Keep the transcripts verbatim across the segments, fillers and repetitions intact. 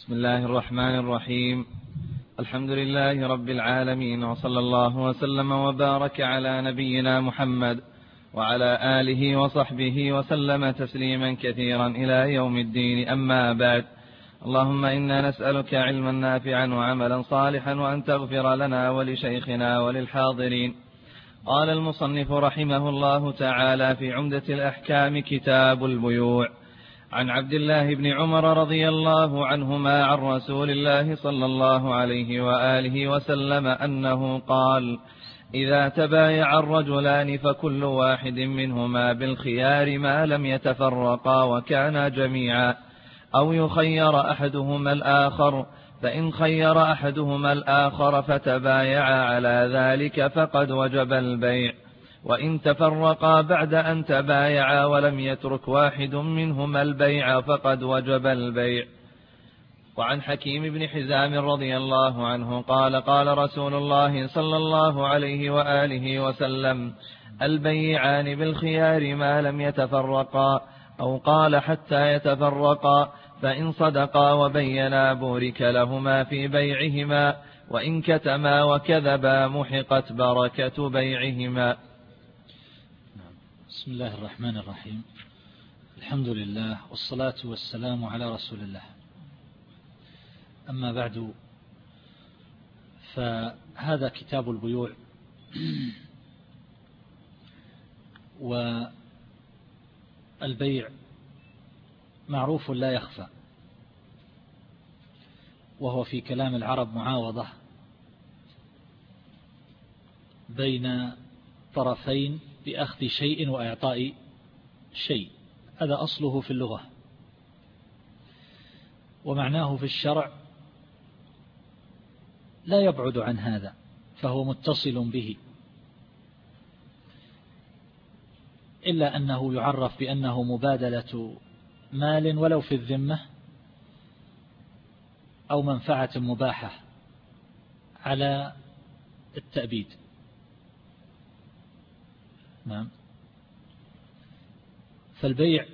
بسم الله الرحمن الرحيم. الحمد لله رب العالمين، وصلى الله وسلم وبارك على نبينا محمد وعلى آله وصحبه وسلم تسليما كثيرا إلى يوم الدين. أما بعد، اللهم إنا نسألك علما نافعا وعملا صالحا، وأن تغفر لنا ولشيخنا وللحاضرين. قال المصنف رحمه الله تعالى في عمدة الأحكام: كتاب البيوع. عن عبد الله بن عمر رضي الله عنهما عن رسول الله صلى الله عليه وآله وسلم أنه قال: إذا تبايع الرجلان فكل واحد منهما بالخيار ما لم يتفرقا وكانا جميعا، أو يخير أحدهما الآخر، فإن خير أحدهما الآخر فتبايعا على ذلك فقد وجب البيع. وإن تفرقا بعد أن تبايعا ولم يترك واحد منهما البيع فقد وجب البيع. وعن حكيم بن حزام رضي الله عنه قال: قال رسول الله صلى الله عليه وآله وسلم: البيعان بالخيار ما لم يتفرقا، أو قال: حتى يتفرقا، فإن صدقا وبينا بورك لهما في بيعهما، وإن كتما وكذبا محقت بركة بيعهما. بسم الله الرحمن الرحيم. الحمد لله والصلاة والسلام على رسول الله. أما بعد، فهذا كتاب البيوع، والبيع معروف لا يخفى، وهو في كلام العرب معاوضة بين طرفين بأخذ شيء وإعطاء شيء. هذا أصله في اللغة، ومعناه في الشرع لا يبعد عن هذا، فهو متصل به، إلا أنه يعرف بأنه مبادلة مال ولو في الذمة، أو منفعة مباحة على التأبيد. نعم. فالبيع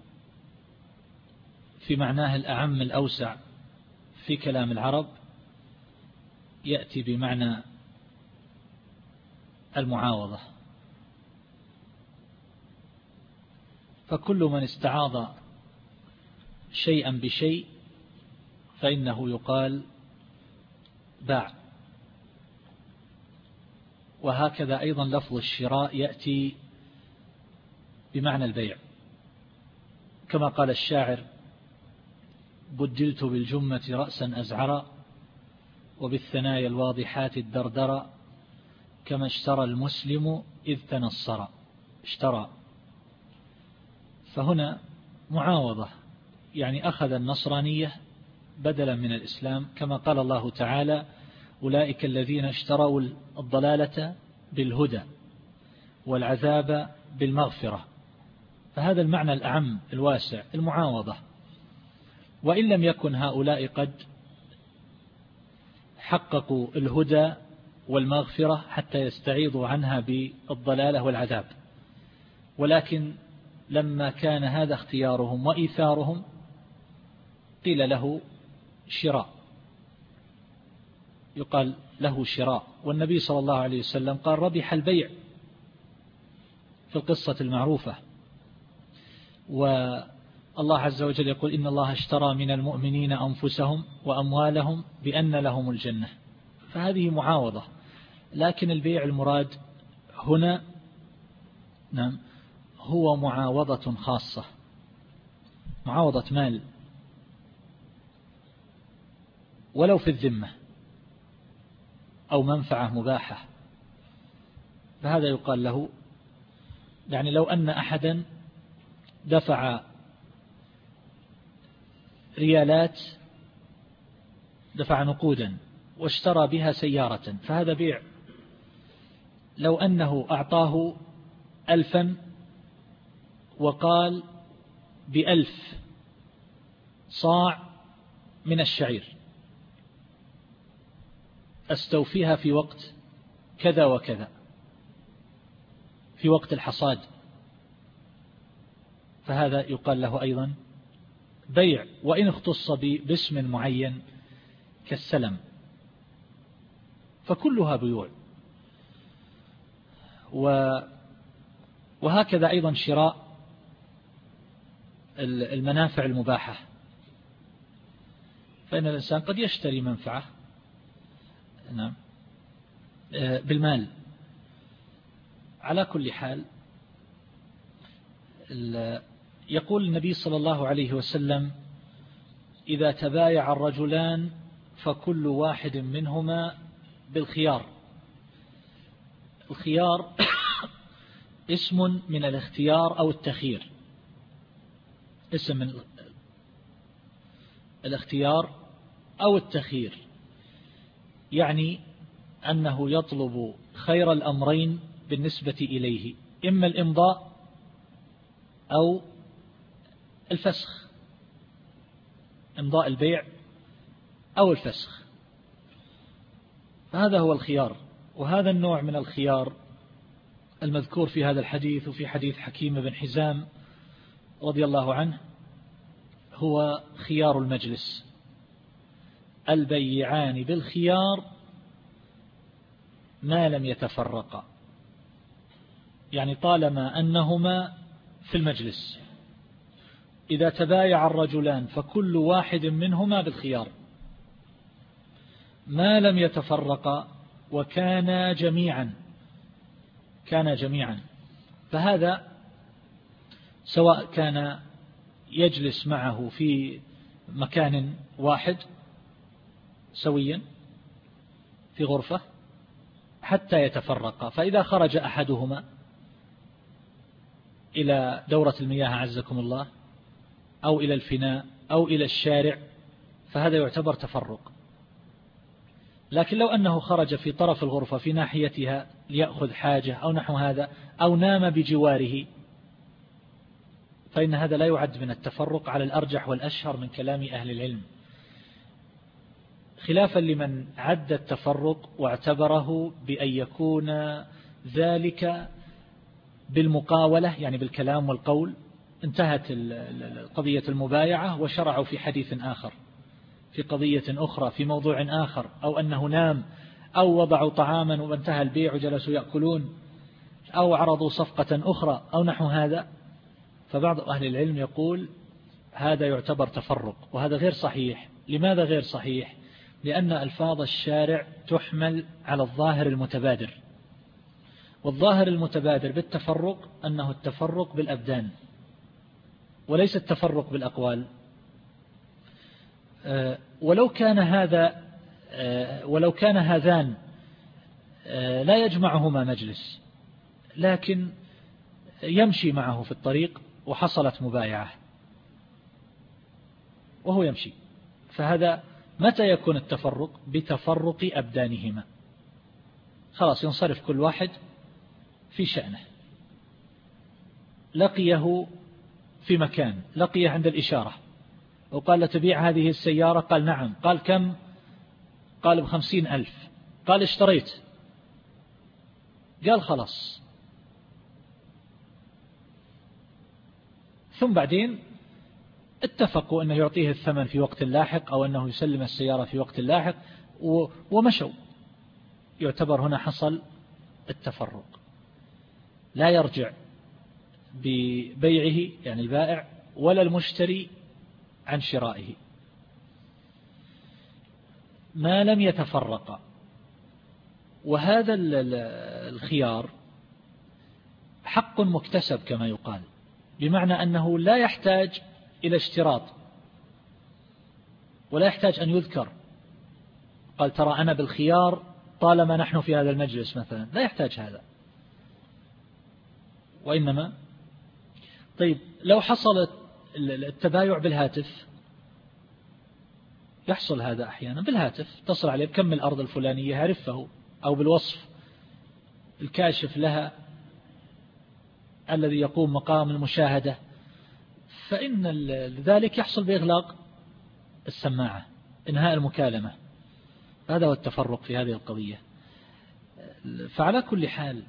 في معناه الأعم الأوسع في كلام العرب يأتي بمعنى المعاوضة. فكل من استعاض شيئا بشيء فإنه يقال باع. وهكذا أيضا لفظ الشراء يأتي بمعنى البيع، كما قال الشاعر: بدلت بالجمة رأسا أزعرا، وبالثنايا الواضحات الدردرا، كما اشترى المسلم إذ تنصر. اشترى، فهنا معاوضة، يعني أخذ النصرانية بدلا من الإسلام، كما قال الله تعالى: أولئك الذين اشتروا الضلالة بالهدى والعذاب بالمغفرة. فهذا المعنى الأعم الواسع، المعاوضة. وإن لم يكن هؤلاء قد حققوا الهدى والمغفرة حتى يستعيضوا عنها بالضلالة والعذاب، ولكن لما كان هذا اختيارهم وإيثارهم قيل له شراء، يقال له شراء. والنبي صلى الله عليه وسلم قال: ربح البيع، في القصة المعروفة. والله عز وجل يقول: إن الله اشترى من المؤمنين أنفسهم وأموالهم بأن لهم الجنة. فهذه معاوضة، لكن البيع المراد هنا نعم هو معاوضة خاصة، معاوضة مال ولو في الذمة، أو منفعة مباحة. فهذا يقال له، يعني لو أن أحدا دفع ريالات، دفع نقودا واشترى بها سيارة، فهذا بيع. لو أنه أعطاه ألفا وقال: بألف صاع من الشعير أستوفيها في وقت كذا وكذا، في وقت الحصاد، فهذا يقال له أيضا بيع وإن اختص باسم معين كالسلم، فكلها بيوع. وهكذا أيضا شراء المنافع المباحة، فإن الإنسان قد يشتري منفعة نعم بالمال. على كل حال يقول النبي صلى الله عليه وسلم: إذا تبايع الرجلان فكل واحد منهما بالخيار. الخيار اسم من الاختيار أو التخيير، اسم من الاختيار أو التخيير، يعني أنه يطلب خير الأمرين بالنسبة إليه، إما الإمضاء أو الفسخ، إمضاء البيع أو الفسخ، فهذا هو الخيار. وهذا النوع من الخيار المذكور في هذا الحديث وفي حديث حكيم بن حزام رضي الله عنه هو خيار المجلس. البيعان بالخيار ما لم يتفرقا، يعني طالما أنهما في المجلس. إذا تبايع الرجلان فكل واحد منهما بالخيار ما لم يتفرقا وكانا جميعا، كان جميعا، فهذا سواء كان يجلس معه في مكان واحد سويا في غرفة حتى يتفرقا، فإذا خرج أحدهما إلى دورة المياه عزكم الله أو إلى الفناء أو إلى الشارع فهذا يعتبر تفرق. لكن لو أنه خرج في طرف الغرفة في ناحيتها ليأخذ حاجة أو نحو هذا أو نام بجواره فإن هذا لا يعد من التفرق على الأرجح والأشهر من كلام أهل العلم، خلافا لمن عد التفرق واعتبره بأن يكون ذلك بالمقاولة، يعني بالكلام والقول، انتهت قضية المبايعة وشرعوا في حديث آخر في قضية أخرى في موضوع آخر، أو أنه نام أو وضعوا طعاما وانتهى البيع وجلسوا يأكلون أو عرضوا صفقة أخرى أو نحو هذا. فبعض أهل العلم يقول هذا يعتبر تفرق، وهذا غير صحيح. لماذا غير صحيح؟ لأن ألفاظ الشارع تحمل على الظاهر المتبادر، والظاهر المتبادر بالتفرق أنه التفرق بالأبدان وليس التفرق بالأقوال. ولو كان هذا ولو كان هذان لا يجمعهما مجلس لكن يمشي معه في الطريق وحصلت مبايعة وهو يمشي، فهذا متى يكون التفرق؟ بتفرق أبدانهما، خلاص ينصرف كل واحد في شأنه. لقيه في مكان، لقيه عند الإشارة وقال له تبيع هذه السيارة؟ قال نعم. قال كم؟ قال بخمسين ألف. قال اشتريت. قال خلاص. ثم بعدين اتفقوا أنه يعطيه الثمن في وقت لاحق أو أنه يسلم السيارة في وقت لاحق ومشوا، يعتبر هنا حصل التفرق. لا يرجع ببيعه يعني البائع ولا المشتري عن شرائه ما لم يتفرق. وهذا الخيار حق مكتسب كما يقال، بمعنى أنه لا يحتاج إلى اشتراط ولا يحتاج أن يذكر. قال ترى أنا بالخيار طالما نحن في هذا المجلس مثلا، لا يحتاج هذا. وإنما طيب لو حصل التبايع بالهاتف، يحصل هذا أحيانا بالهاتف، تصل عليه بكم الأرض الفلانية يعرفه، أو بالوصف الكاشف لها الذي يقوم مقام المشاهدة، فإن ذلك يحصل بإغلاق السماعة، إنهاء المكالمة. هذا هو التفرق في هذه القضية. فعلى كل حال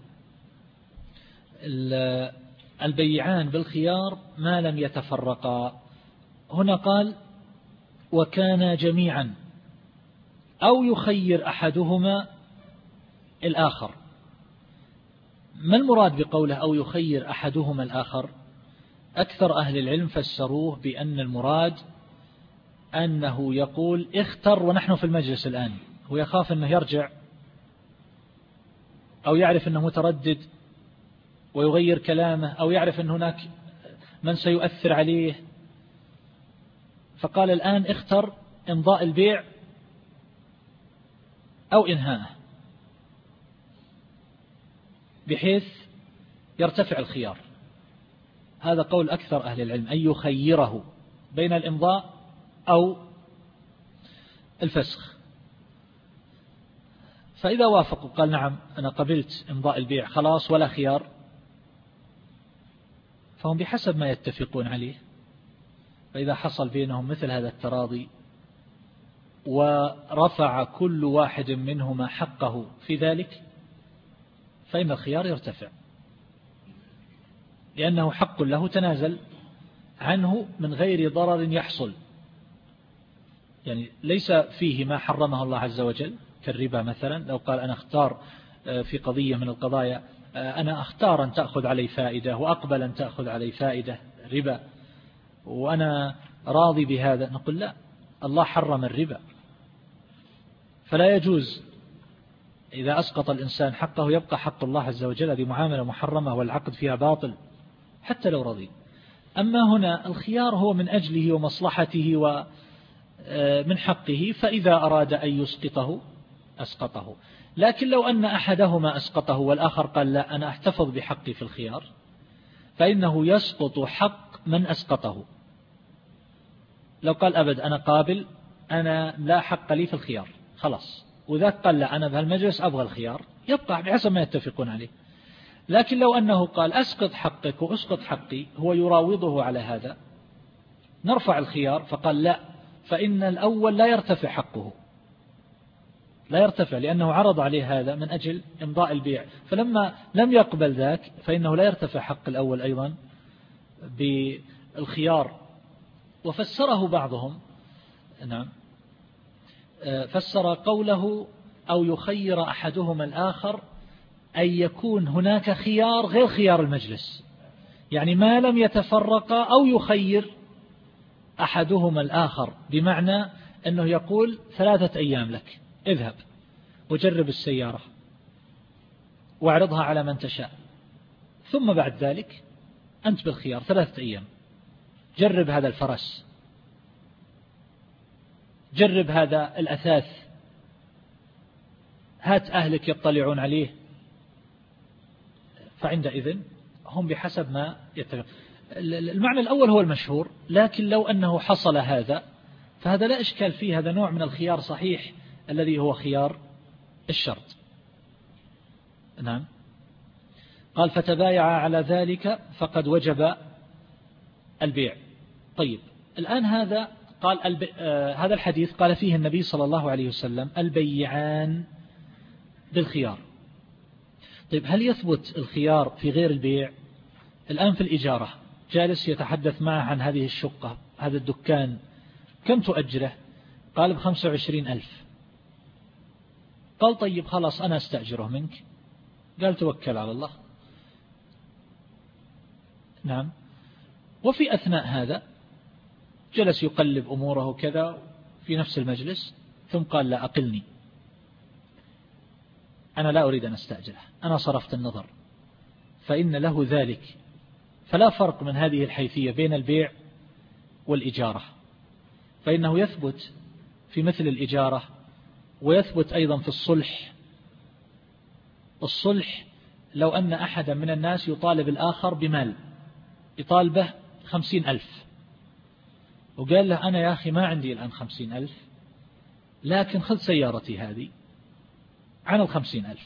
البيعان بالخيار ما لم يتفرقا، هنا قال وكان جميعا أو يخير أحدهما الآخر. ما المراد بقوله أو يخير أحدهما الآخر؟ أكثر أهل العلم فسروه بأن المراد أنه يقول اختر ونحن في المجلس الآن، هو يخاف أنه يرجع أو يعرف أنه متردد ويغير كلامه أو يعرف أن هناك من سيؤثر عليه، فقال الآن اختر إمضاء البيع أو إنهاءه بحيث يرتفع الخيار. هذا قول أكثر أهل العلم، أن يخيره بين الإمضاء أو الفسخ. فإذا وافقوا قال نعم أنا قبلت إمضاء البيع خلاص ولا خيار، فهم بحسب ما يتفقون عليه. فإذا حصل بينهم مثل هذا التراضي ورفع كل واحد منهما حقه في ذلك فإن الخيار يرتفع، لأنه حق له تنازل عنه من غير ضرر يحصل، يعني ليس فيه ما حرمه الله عز وجل كالربا مثلا. لو قال أنا اختار في قضية من القضايا أنا أختار أن تأخذ علي فائدة وأقبل أن تأخذ علي فائدة ربا وأنا راضي بهذا، نقول لا، الله حرم الربا فلا يجوز. إذا أسقط الإنسان حقه يبقى حق الله عز وجل، هذه معاملة محرمة والعقد فيها باطل حتى لو رضي. أما هنا الخيار هو من أجله ومصلحته ومن حقه، فإذا أراد أن يسقطه أسقطه. لكن لو أن أحدهما أسقطه والآخر قال لا أنا أحتفظ بحقي في الخيار، فإنه يسقط حق من أسقطه. لو قال أبد أنا قابل أنا لا حق لي في الخيار خلاص، وذاك قال لا أنا بهالمجلس أبغى الخيار، يبقى بحسب ما يتفقون عليه. لكن لو أنه قال أسقط حقك وأسقط حقي، هو يراوضه على هذا، نرفع الخيار، فقال لا، فإن الأول لا يرتفع حقه، لا يرتفع لأنه عرض عليه هذا من أجل إمضاء البيع، فلما لم يقبل ذاك فإنه لا يرتفع حق الأول أيضا بالخيار. وفسره بعضهم، نعم، فسر قوله أو يخير أحدهما الآخر أن يكون هناك خيار غير خيار المجلس، يعني ما لم يتفرق أو يخير أحدهما الآخر، بمعنى أنه يقول ثلاثة أيام لك، اذهب وجرب السيارة واعرضها على من تشاء، ثم بعد ذلك أنت بالخيار ثلاثة أيام، جرب هذا الفرس، جرب هذا الأثاث، هات أهلك يطلعون عليه. فعندئذ هم بحسب ما يتفق. المعنى الأول هو المشهور، لكن لو أنه حصل هذا فهذا لا إشكال فيه، هذا نوع من الخيار صحيح الذي هو خيار الشرط. نعم. قال فتبايع على ذلك فقد وجب البيع. طيب الآن هذا قال الب... آه هذا الحديث قال فيه النبي صلى الله عليه وسلم البيعان بالخيار. طيب هل يثبت الخيار في غير البيع؟ الآن في الإجارة جالس يتحدث معه عن هذه الشقة، هذا الدكان كم تؤجره؟ قال بخمسة وعشرين ألف. قال طيب خلاص أنا أستأجره منك. قال توكل على الله. نعم. وفي أثناء هذا جلس يقلب أموره كذا في نفس المجلس، ثم قال لا أقلني، أنا لا أريد أن أستأجره، أنا صرفت النظر، فإن له ذلك. فلا فرق من هذه الحيثية بين البيع والإجارة، فإنه يثبت في مثل الإجارة ويثبت أيضا في الصلح. الصلح لو أن أحدا من الناس يطالب الآخر بمال، يطالبه خمسين ألف، وقال له أنا يا أخي ما عندي الآن خمسين ألف، لكن خذ سيارتي هذه عن الخمسين ألف.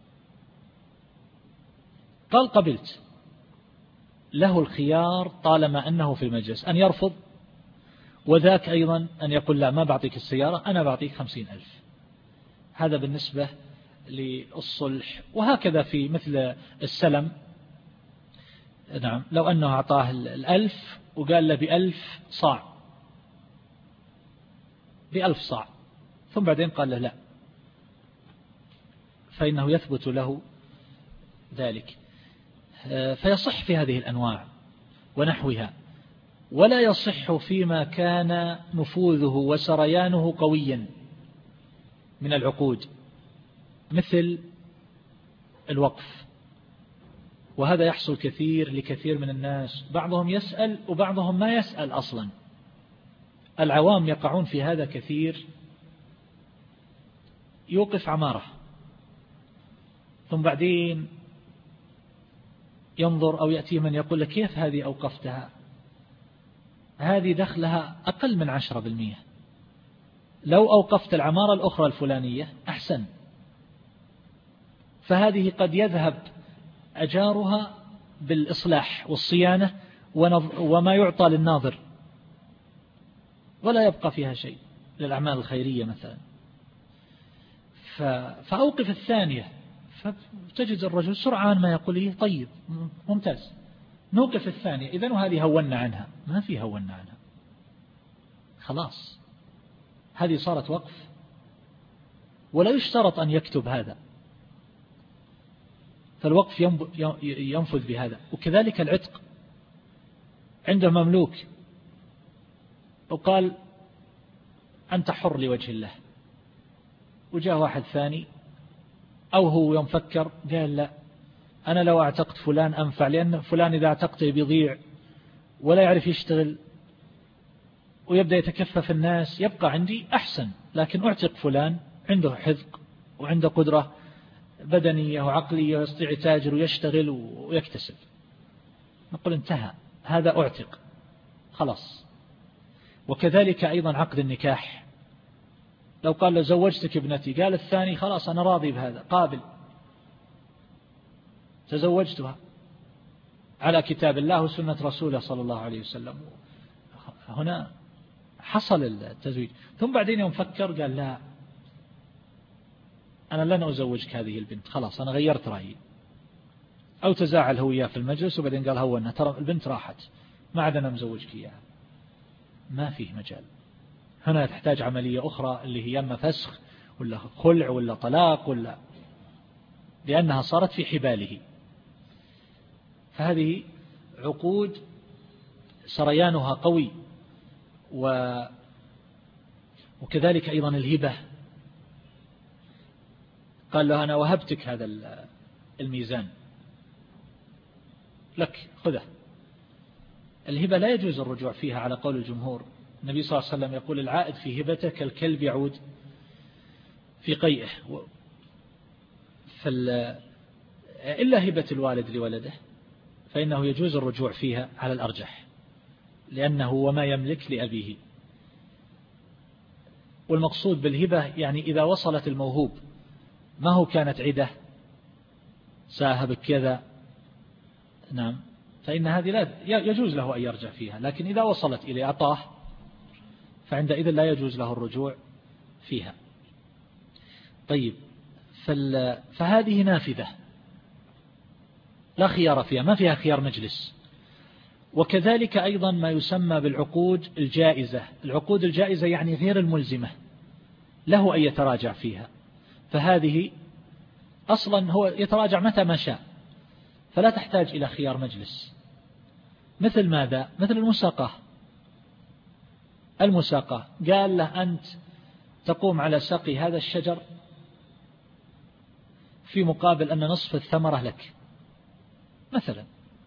قال قبلت، له الخيار طالما أنه في المجلس أن يرفض، وذاك أيضا أن يقول لا ما بعطيك السيارة، أنا بعطيك خمسين ألف. هذا بالنسبة للصلح. وهكذا في مثل السلم. نعم. لو أنه أعطاه الألف وقال له بألف صاع بألف صاع، ثم بعدين قال له لا، فإنه يثبت له ذلك. فيصح في هذه الأنواع ونحوها، ولا يصح فيما كان نفوذه وسريانه قويا من العقود مثل الوقف، وهذا يحصل كثير لكثير من الناس، بعضهم يسأل وبعضهم ما يسأل أصلا. العوام يقعون في هذا كثير، يوقف عمارة ثم بعدين ينظر أو يأتي من يقول لك كيف هذه أوقفتها؟ هذه دخلها أقل من عشرة بالمئة، لو أوقفت العمارة الأخرى الفلانية أحسن، فهذه قد يذهب أجارها بالإصلاح والصيانة وما يعطى للناظر، ولا يبقى فيها شيء للأعمال الخيرية مثلا. فأوقف الثانية، فتجد الرجل سرعان ما يقول لي طيب ممتاز، نوقف الثانية إذن، وهذه هونا عنها، ما في هونا عنها، خلاص هذه صارت وقف، ولا يشترط أن يكتب هذا، فالوقف ينفذ بهذا. وكذلك العتق، عنده مملوك وقال أنت حر لوجه الله، وجاء واحد ثاني أو هو يوم فكر قال لا، أنا لو اعتقت فلان أنفع، لأن فلان إذا اعتقته بيضيع ولا يعرف يشتغل ويبدأ يتكفف الناس، يبقى عندي أحسن، لكن أعتق فلان عنده حذق وعنده قدرة بدنية وعقلية ويستطيع يتاجر ويشتغل ويكتسب، نقول انتهى، هذا أعتق خلاص. وكذلك أيضا عقد النكاح، لو قال له زوجتك ابنتي، قال الثاني خلاص أنا راضي بهذا، قابل، تزوجتها على كتاب الله وسنة رسوله صلى الله عليه وسلم، هنا حصل التزويج. ثم بعدين يوم فكر قال لا، أنا لن أزوجك هذه البنت، خلاص أنا غيرت رأيي، أو تزاعل هو إياه في المجلس وبعدين قال هو أنها ترى البنت راحت، ما عاد أنا مزوجك إياها، ما فيه مجال. هنا تحتاج عملية أخرى اللي هي إما فسخ ولا خلع ولا طلاق، ولا لأنها صارت في حباله. فهذه عقود سريانها قوي. و وكذلك أيضا الهبة، قال له أنا وهبتك هذا الميزان لك خذه. الهبة لا يجوز الرجوع فيها على قول الجمهور. النبي صلى الله عليه وسلم يقول العائد في هبته كالكلب يعود في قيئه. فال... إلا هبة الوالد لولده فإنه يجوز الرجوع فيها على الأرجح، لأنه وما يملك لأبيه. والمقصود بالهبة يعني إذا وصلت الموهوب، ما هو كانت عدة ساهب كذا، نعم، فإن هذه لا يجوز له أن يرجع فيها. لكن إذا وصلت إلى أعطاه فعندئذ لا يجوز له الرجوع فيها. طيب، فهذه نافذة لا خيار فيها، ما فيها خيار مجلس. وكذلك أيضا ما يسمى بالعقود الجائزة. العقود الجائزة يعني غير الملزمة، له أن يتراجع فيها، فهذه أصلا هو يتراجع متى ما شاء، فلا تحتاج إلى خيار مجلس. مثل ماذا؟ مثل المساقة. المساقة قال له أنت تقوم على سقي هذا الشجر في مقابل أن نصف الثمرة لك، مثلا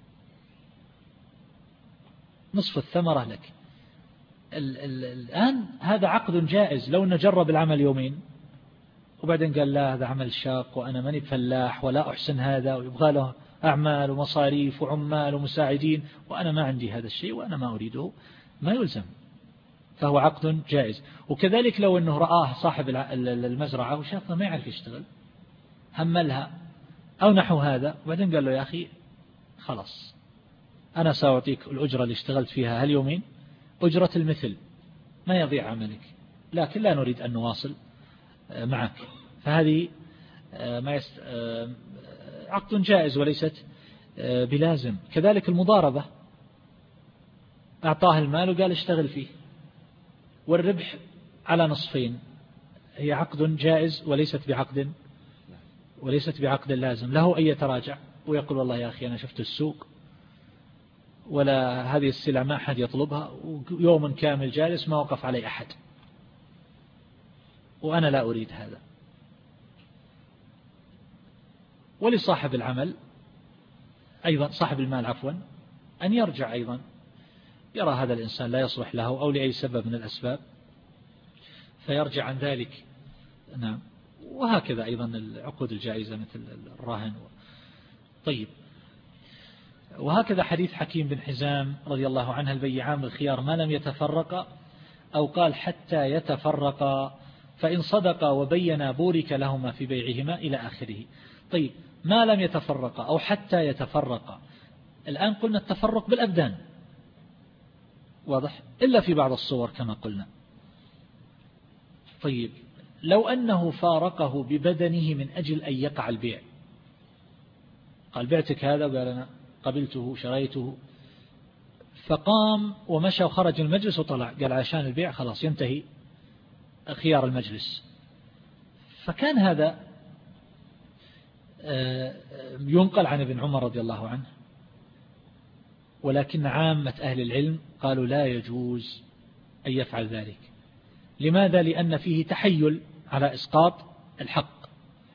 نصف الثمرة لك. ال ال الآن هذا عقد جائز، لو نجرب العمل يومين وبعدين قال لا هذا عمل شاق وأنا ماني فلاح ولا أحسن هذا، ويبغى له أعمال ومصاريف وعمال ومساعدين وأنا ما عندي هذا الشيء وأنا ما أريده، ما يلزم، فهو عقد جائز. وكذلك لو أنه رآه صاحب المزرعة وشافه ما يعرف يشتغل، هملها أو نحو هذا، وبعدين قال له يا أخي خلاص أنا سأعطيك الأجرة اللي اشتغلت فيها هاليومين، أجرة المثل، ما يضيع عملك، لكن لا نريد أن نواصل معك. فهذه ما يست... عقد جائز وليست بلازم. كذلك المضاربة، أعطاه المال وقال اشتغل فيه، والربح على نصفين، هي عقد جائز وليست بعقد وليست بعقد لازم، له أن يتراجع ويقول والله يا أخي أنا شفت السوق ولا هذه السلع ما أحد يطلبها، ويوم كامل جالس ما وقف علي أحد وأنا لا أريد هذا. ولصاحب العمل أيضا، صاحب المال عفوا، أن يرجع أيضا، يرى هذا الإنسان لا يصلح له أو لأي سبب من الأسباب فيرجع عن ذلك. نعم. وهكذا أيضا العقود الجائزة مثل الرهن. طيب، وهكذا حديث حكيم بن حزام رضي الله عنه: البيعان بالخيار ما لم يتفرقا، أو قال حتى يتفرقا، فإن صدقا وبينا بورك لهما في بيعهما إلى آخره. طيب، ما لم يتفرقا أو حتى يتفرقا، الآن قلنا التفرق بالأبدان واضح، إلا في بعض الصور كما قلنا. طيب، لو أنه فارقه ببدنه من أجل أن يقع البيع، قال بعتك هذا وقال أنا قبلته شريته، فقام ومشى وخرج المجلس وطلع، قال عشان البيع خلاص ينتهي خيار المجلس، فكان هذا ينقل عن ابن عمر رضي الله عنه، ولكن عامة أهل العلم قالوا لا يجوز أن يفعل ذلك. لماذا؟ لأن فيه تحيل على إسقاط الحق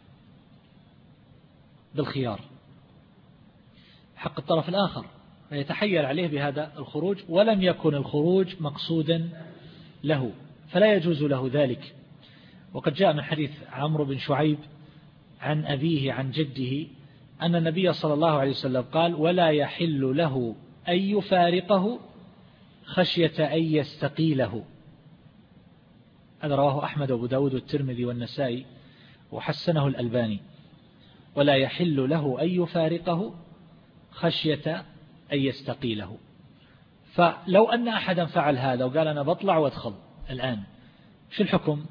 بالخيار، حق الطرف الآخر، فيتحيل عليه بهذا الخروج، ولم يكن الخروج مقصودا له، فلا يجوز له ذلك. وقد جاء من حديث عمرو بن شعيب عن أبيه عن جده أن النبي صلى الله عليه وسلم قال: ولا يحل له أن يفارقه خشية أن يستقيله. هذا رواه أحمد وأبو داود والترمذي والنسائي وحسنه الألباني. ولا يحل له أن يفارقه خشية أن يستقيله. فلو أن أحدا فعل هذا وقال أنا بطلع وادخل الآن، شو الحكم؟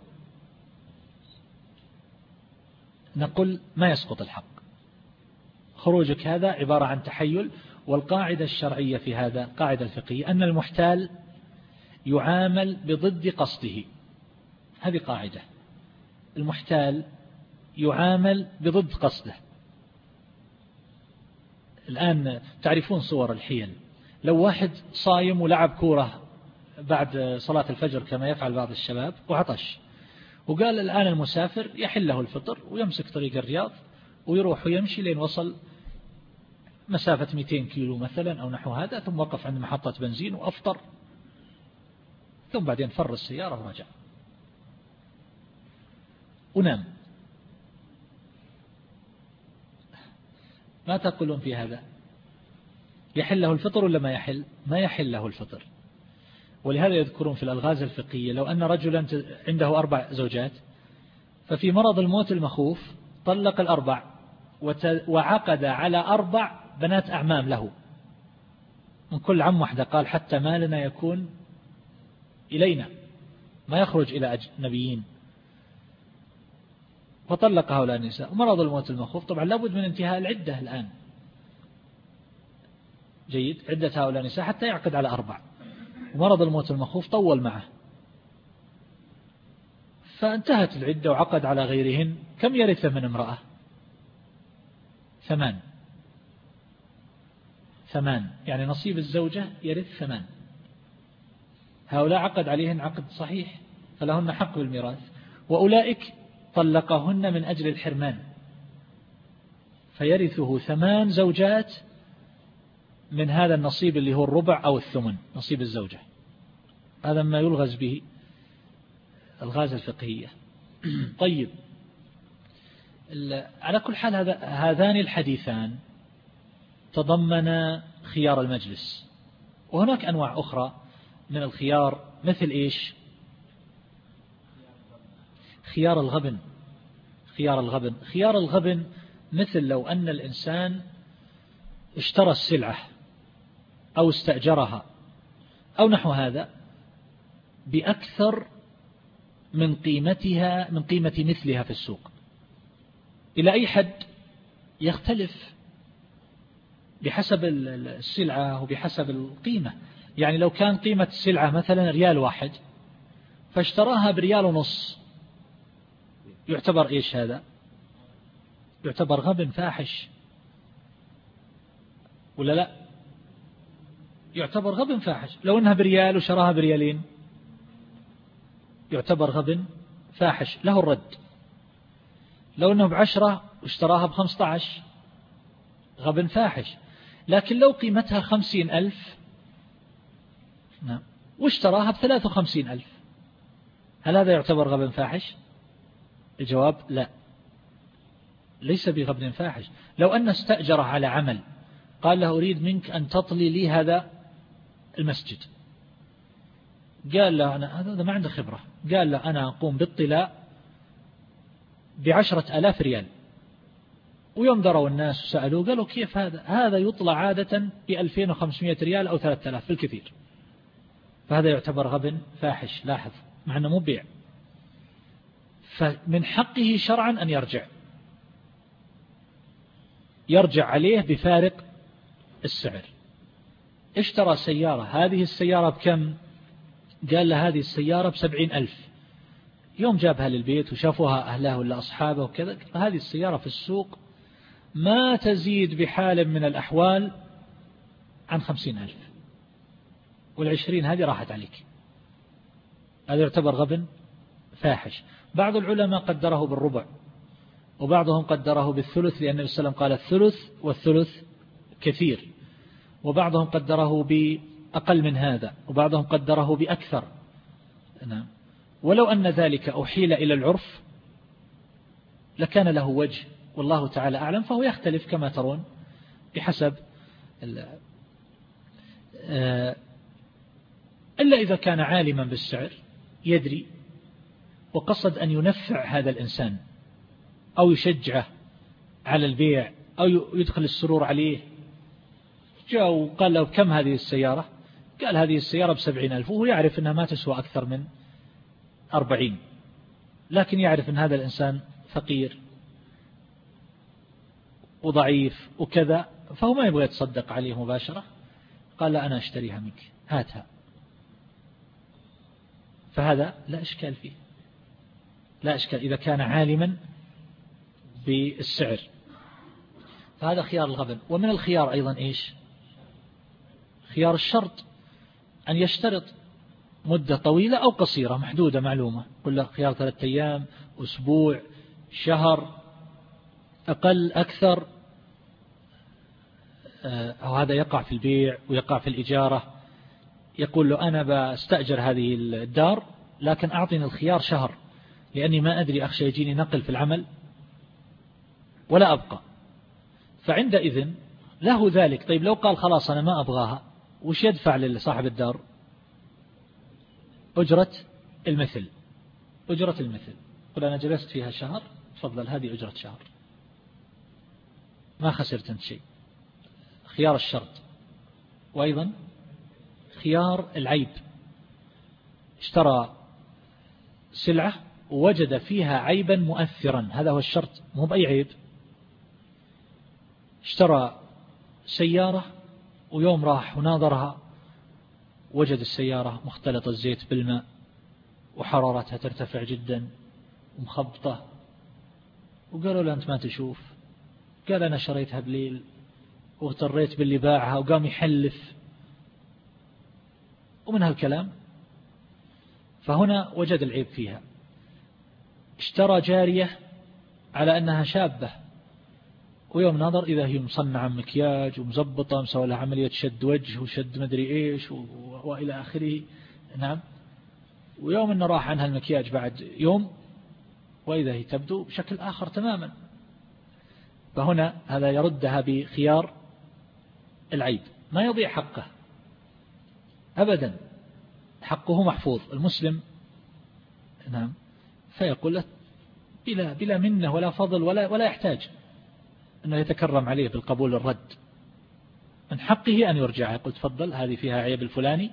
نقول ما يسقط الحق، خروجك هذا عبارة عن تحيل. والقاعدة الشرعية في هذا، قاعدة الفقهية، أن المحتال يعامل بضد قصده. هذه قاعدة، المحتال يعامل بضد قصده. الآن تعرفون صور الحيل، لو واحد صايم ولعب كورة بعد صلاة الفجر كما يفعل بعض الشباب وعطش، وقال الآن المسافر يحل له الفطر ويمسك طريق الرياض ويروح ويمشي لين وصل مسافة مئتين كيلو مثلا أو نحو هذا، ثم وقف عند محطة بنزين وأفطر، ثم بعدين فر السيارة ورجع ونام. ما تقولون في هذا؟ يحل له الفطر ولا ما يحل؟ ما يحل له الفطر. ولهذا يذكرون في الألغاز الفقهية لو أن رجلا عنده أربع زوجات، ففي مرض الموت المخوف طلق الأربع وعقد على أربع بنات أعمام له، من كل عم واحدة، قال حتى مالنا يكون إلينا، ما يخرج إلى أجنبيين، وطلق هؤلاء النساء. ومرض الموت المخوف طبعا لابد من انتهاء العدة الآن، جيد، عدة هؤلاء النساء حتى يعقد على أربع، ومرض الموت المخوف طول معه، فانتهت العدة وعقد على غيرهن. كم يرث من امرأة؟ ثمان ثمان يعني نصيب الزوجة يرث ثمان. هؤلاء عقد عليهن عقد صحيح فلهن حق بالميراث، وأولئك طلقهن من أجل الحرمان، فيرثه ثمان زوجات من هذا النصيب اللي هو الربع أو الثمن، نصيب الزوجة. هذا ما يلغز به الغاز الفقهية. طيب، على كل حال هذا هذان الحديثان تضمن خيار المجلس، وهناك أنواع أخرى من الخيار، مثل إيش؟ خيار الغبن. خيار الغبن خيار الغبن مثل لو أن الإنسان اشترى السلعة أو استأجرها أو نحو هذا بأكثر من قيمتها، من قيمة مثلها في السوق. إلى أي حد؟ يختلف بحسب السلعة وبحسب القيمة. يعني لو كان قيمة السلعة مثلا ريال واحد، فاشتراها بريال ونص، يعتبر إيش هذا؟ يعتبر غبن فاحش ولا لا؟ يعتبر غبن فاحش. لو أنها بريال وشراها بريالين يعتبر غبن فاحش له الرد. لو أنه بعشرة واشتراها بخمسة عشر غبن فاحش. لكن لو قيمتها خمسين ألف نعم واشتراها بثلاث وخمسين ألف، هل هذا يعتبر غبن فاحش؟ الجواب لا، ليس بغبن فاحش. لو أن استأجره على عمل، قال له أريد منك أن تطلي لي هذا المسجد، قال له أنا هذا ما عنده خبرة، قال له أنا أقوم بالطلاء بعشرة آلاف ريال، ويوم دروا الناس وسألوا قالوا كيف هذا؟ هذا يطلع عادة بألفين وخمسمائة ريال أو ثلاثة آلاف بالكثير. فهذا يعتبر غبن فاحش. لاحظ مع أنه مو بيع. فمن حقه شرعا أن يرجع يرجع عليه بفارق السعر. اشترى سيارة، هذه السيارة بكم؟ قال له هذه السيارة بسبعين ألف. يوم جابها للبيت وشافوها أهله ولا أصحابه وكذا، هذه السيارة في السوق ما تزيد بحال من الأحوال عن خمسين ألف، والعشرين هذه راحت عليك. هذا يعتبر غبن فاحش. بعض العلماء قدره بالربع، وبعضهم قدره بالثلث، لأن النبي صلى الله عليه وسلم قال الثلث والثلث كثير. وبعضهم قدره بأقل من هذا، وبعضهم قدره بأكثر. نعم. ولو أن ذلك أحيل إلى العرف لكان له وجه، والله تعالى أعلم. فهو يختلف كما ترون بحسب إلا إذا كان عالما بالسعر يدري وقصد أن ينفع هذا الإنسان أو يشجعه على البيع أو يدخل السرور عليه. جاء وقال له كم هذه السيارة؟ قال هذه السيارة بسبعين ألف، وهو يعرف أنها ما تسوى أكثر من أربعين، لكن يعرف أن هذا الإنسان فقير وضعيف وكذا، فهو ما يبغى يتصدق عليه مباشرة. قال لا أنا أشتريها منك، هاتها. فهذا لا إشكال فيه، لا إشكال إذا كان عالما بالسعر. فهذا خيار الغبن. ومن الخيار أيضا إيش؟ خيار الشرط، أن يشترط مدة طويلة أو قصيرة محدودة معلومة. قل له خيار ثلاثة أيام، أسبوع، شهر، أقل أكثر. أو هذا يقع في البيع ويقع في الإجارة. يقول له أنا بستأجر هذه الدار لكن أعطني الخيار شهر، لأني ما أدري أخشى يجيني نقل في العمل ولا أبقى. فعندئذ له ذلك. طيب لو قال خلاص أنا ما أبغاها، وش يدفع لصاحب الدار؟ أجرة المثل. أجرة المثل. قل أنا جلست فيها شهر، تفضل هذه أجرة شهر، ما خسرت أنت شيء. خيار الشرط. وأيضا خيار العيب. اشترى سلعة ووجد فيها عيبا مؤثرا، هذا هو الشرط، مو بأي عيب. اشترى سيارة ويوم راح وناظرها وجد السيارة مختلط الزيت بالماء وحرارتها ترتفع جدا ومخبطة، وقالوا له أنت ما تشوف. قال أنا شريتها بليل واغتريت باللي باعها، وقام يحلف ومن هالكلام. فهنا وجد العيب فيها. اشترى جارية على أنها شابة، ويوم نظر إذا هي مصنعة مكياج ومزبطة، مسوى لها عملية شد وجه وشد مدري إيش وإلى آخره. نعم. ويوم أنه راح عنها المكياج بعد يوم، وإذا هي تبدو بشكل آخر تماما. فهنا هذا يردها بخيار العيب، ما يضيع حقه أبدا، حقه محفوظ المسلم. نعم. فيقول له بلا, بلا منه ولا فضل ولا, ولا يحتاج أنه يتكرم عليه بالقبول الرد. من حقه أن يرجع، يقول تفضل هذه فيها عيب الفلاني،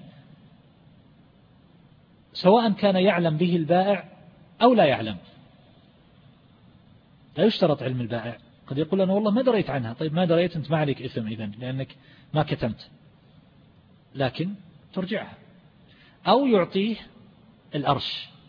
سواء كان يعلم به البائع أو لا يعلم. لا يشترط علم البائع. قد يقول أنا والله ما دريت عنها. طيب ما دريت أنت ما عليك إثم إذن، لأنك ما كتمت، لكن ترجعها. أو يعطيه الأرش،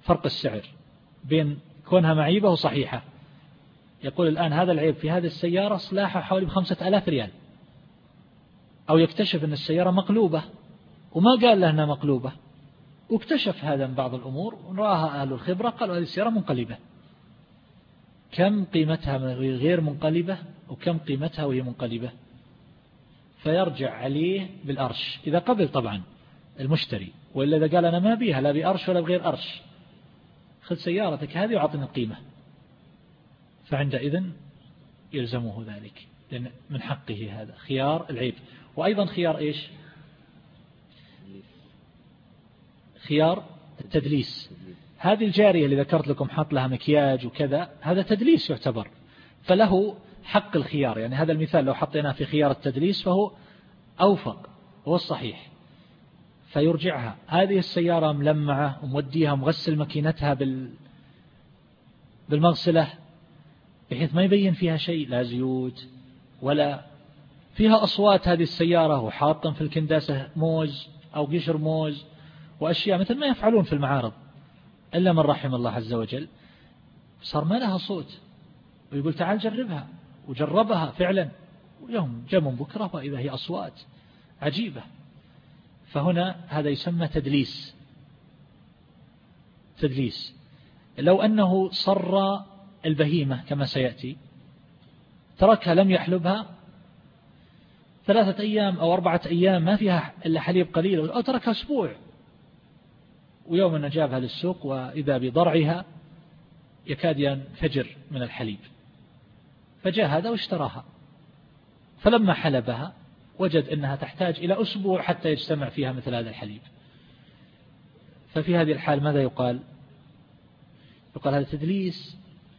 فرق السعر بين كونها معيبة وصحيحة. يقول الآن هذا العيب في هذه السيارة صلاحه حوالي بخمسة آلاف ريال، أو يكتشف أن السيارة مقلوبة وما قال له أنها مقلوبة، واكتشف هذا من بعض الأمور ورآها أهل الخبرة قالوا هذه السيارة منقلبة، كم قيمتها وهي غير منقلبة وكم قيمتها وهي منقلبة، فيرجع عليه بالأرش إذا قبل طبعا المشتري، وإلا إذا قال أنا ما بيها لا بأرش ولا بغير أرش، خذ سيارتك هذه وعطنا القيمة، فعندئذ يلزمه ذلك، لأن من حقه هذا خيار العيب. وأيضا خيار إيش؟ خيار التدليس. هذه الجارية اللي ذكرت لكم حط لها مكياج وكذا، هذا تدليس يعتبر، فله حق الخيار. يعني هذا المثال لو حطيناه في خيار التدليس فهو أوفق، هو الصحيح، فيرجعها. هذه السيارة ملمعة وموديها مغسل ماكينتها بال بالمغسلة بحيث ما يبين فيها شيء، لا زيوت ولا فيها أصوات هذه السيارة، وحاطا في الكنداسة موز أو قشر موز وأشياء مثل ما يفعلون في المعارض إلا من رحم الله عز وجل، صار ما لها صوت، ويقول تعال جربها، وجربها فعلا، ويوم جاء من بكرة وإذا هي أصوات عجيبة. فهنا هذا يسمى تدليس. تدليس لو أنه صر البهيمة كما سيأتي، تركها لم يحلبها ثلاثة أيام أو أربعة أيام ما فيها إلا حليب قليل، أو تركها أسبوع، ويوم أن جابها للسوق وإذا بضرعها يكاد ينفجر من الحليب، فجاء هذا واشتراها، فلما حلبها وجد أنها تحتاج إلى أسبوع حتى يجتمع فيها مثل هذا الحليب. ففي هذه الحال ماذا يقال؟ يقال هذا تدليس.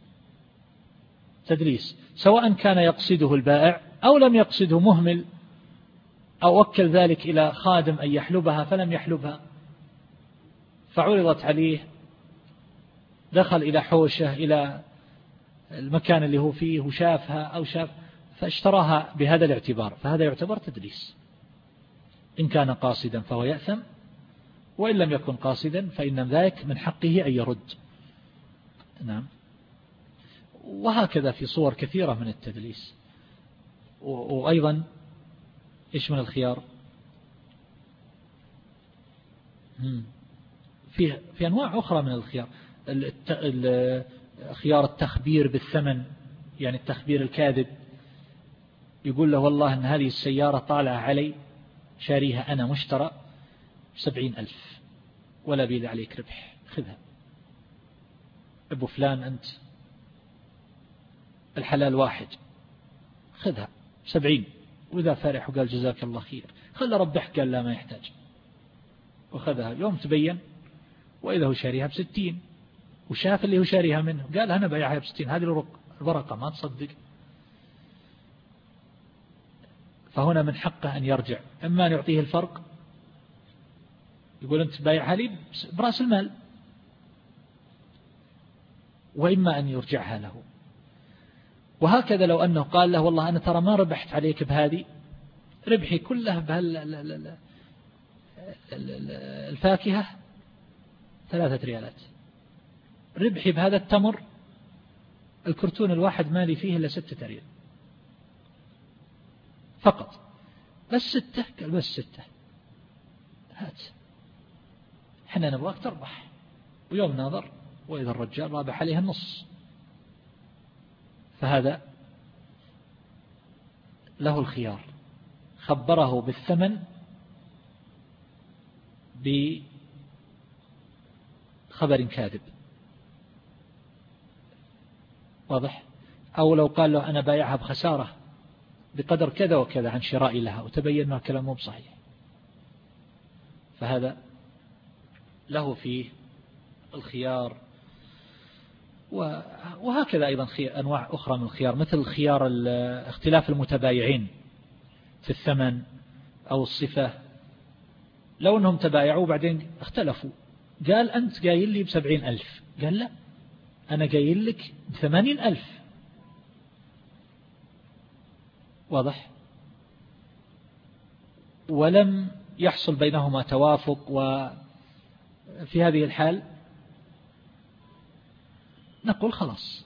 تدليس سواء كان يقصده البائع أو لم يقصده مهمل، أو وكل ذلك إلى خادم أن يحلبها فلم يحلبها، فعرضت عليه، دخل إلى حوشة إلى المكان اللي هو فيه وشافها أو شاف فاشتراها بهذا الاعتبار، فهذا يعتبر تدليس. إن كان قاصدا فهو يأثم، وإن لم يكن قاصدا فإن ذلك من حقه أن يرد. نعم. وهكذا في صور كثيرة من التدليس. وأيضا إيش من الخيار؟ في في أنواع أخرى من الخيار. خيار التخبير بالثمن، يعني التخبير الكاذب، يقول له والله أن هذه السيارة طالعة علي شاريها أنا مشترى سبعين ألف ولا بيد عليك ربح، خذها أبو فلان، أنت الحلال واحد، خذها سبعين. وإذا فرح وقال جزاك الله خير خل ربح، قال لا ما يحتاج، وخذها. يوم تبين وإذا هو شاريها بستين، وشاف اللي هو شاريها منه قال أنا بيعها بستين، هذه الورقة ما تصدق. فهنا من حقه أن يرجع، إما أن يعطيه الفرق يقول أنت بايعها لي برأس المال، وإما أن يرجعها له. وهكذا لو أنه قال له والله أنا ترى ما ربحت عليك بهذه، ربحي كلها بهالفاكهة ثلاثة ريالات، ربحي بهذا التمر الكرتون الواحد مالي فيه إلا ستة ريال فقط، بس ستة، قال بس ستة، هات حنا نبغاك تربح. ويوم ناظر وإذا الرجال رابح عليه النص، فهذا له الخيار، خبره بالثمن بخبر كاذب، واضح؟ أو لو قال له أنا بايعها بخسارة بقدر كذا وكذا عن شرائي لها، وتبين أنه كلام مو بصحيح، فهذا له فيه الخيار. وهكذا أيضا أنواع أخرى من الخيار، مثل خيار اختلاف المتبايعين في الثمن أو الصفة. لو أنهم تبايعوا بعدين اختلفوا، قال أنت قايل لي بسبعين ألف، قال لا أنا قايل لك بثمانين ألف، واضح؟ ولم يحصل بينهما توافق، وفي هذه الحال نقول خلاص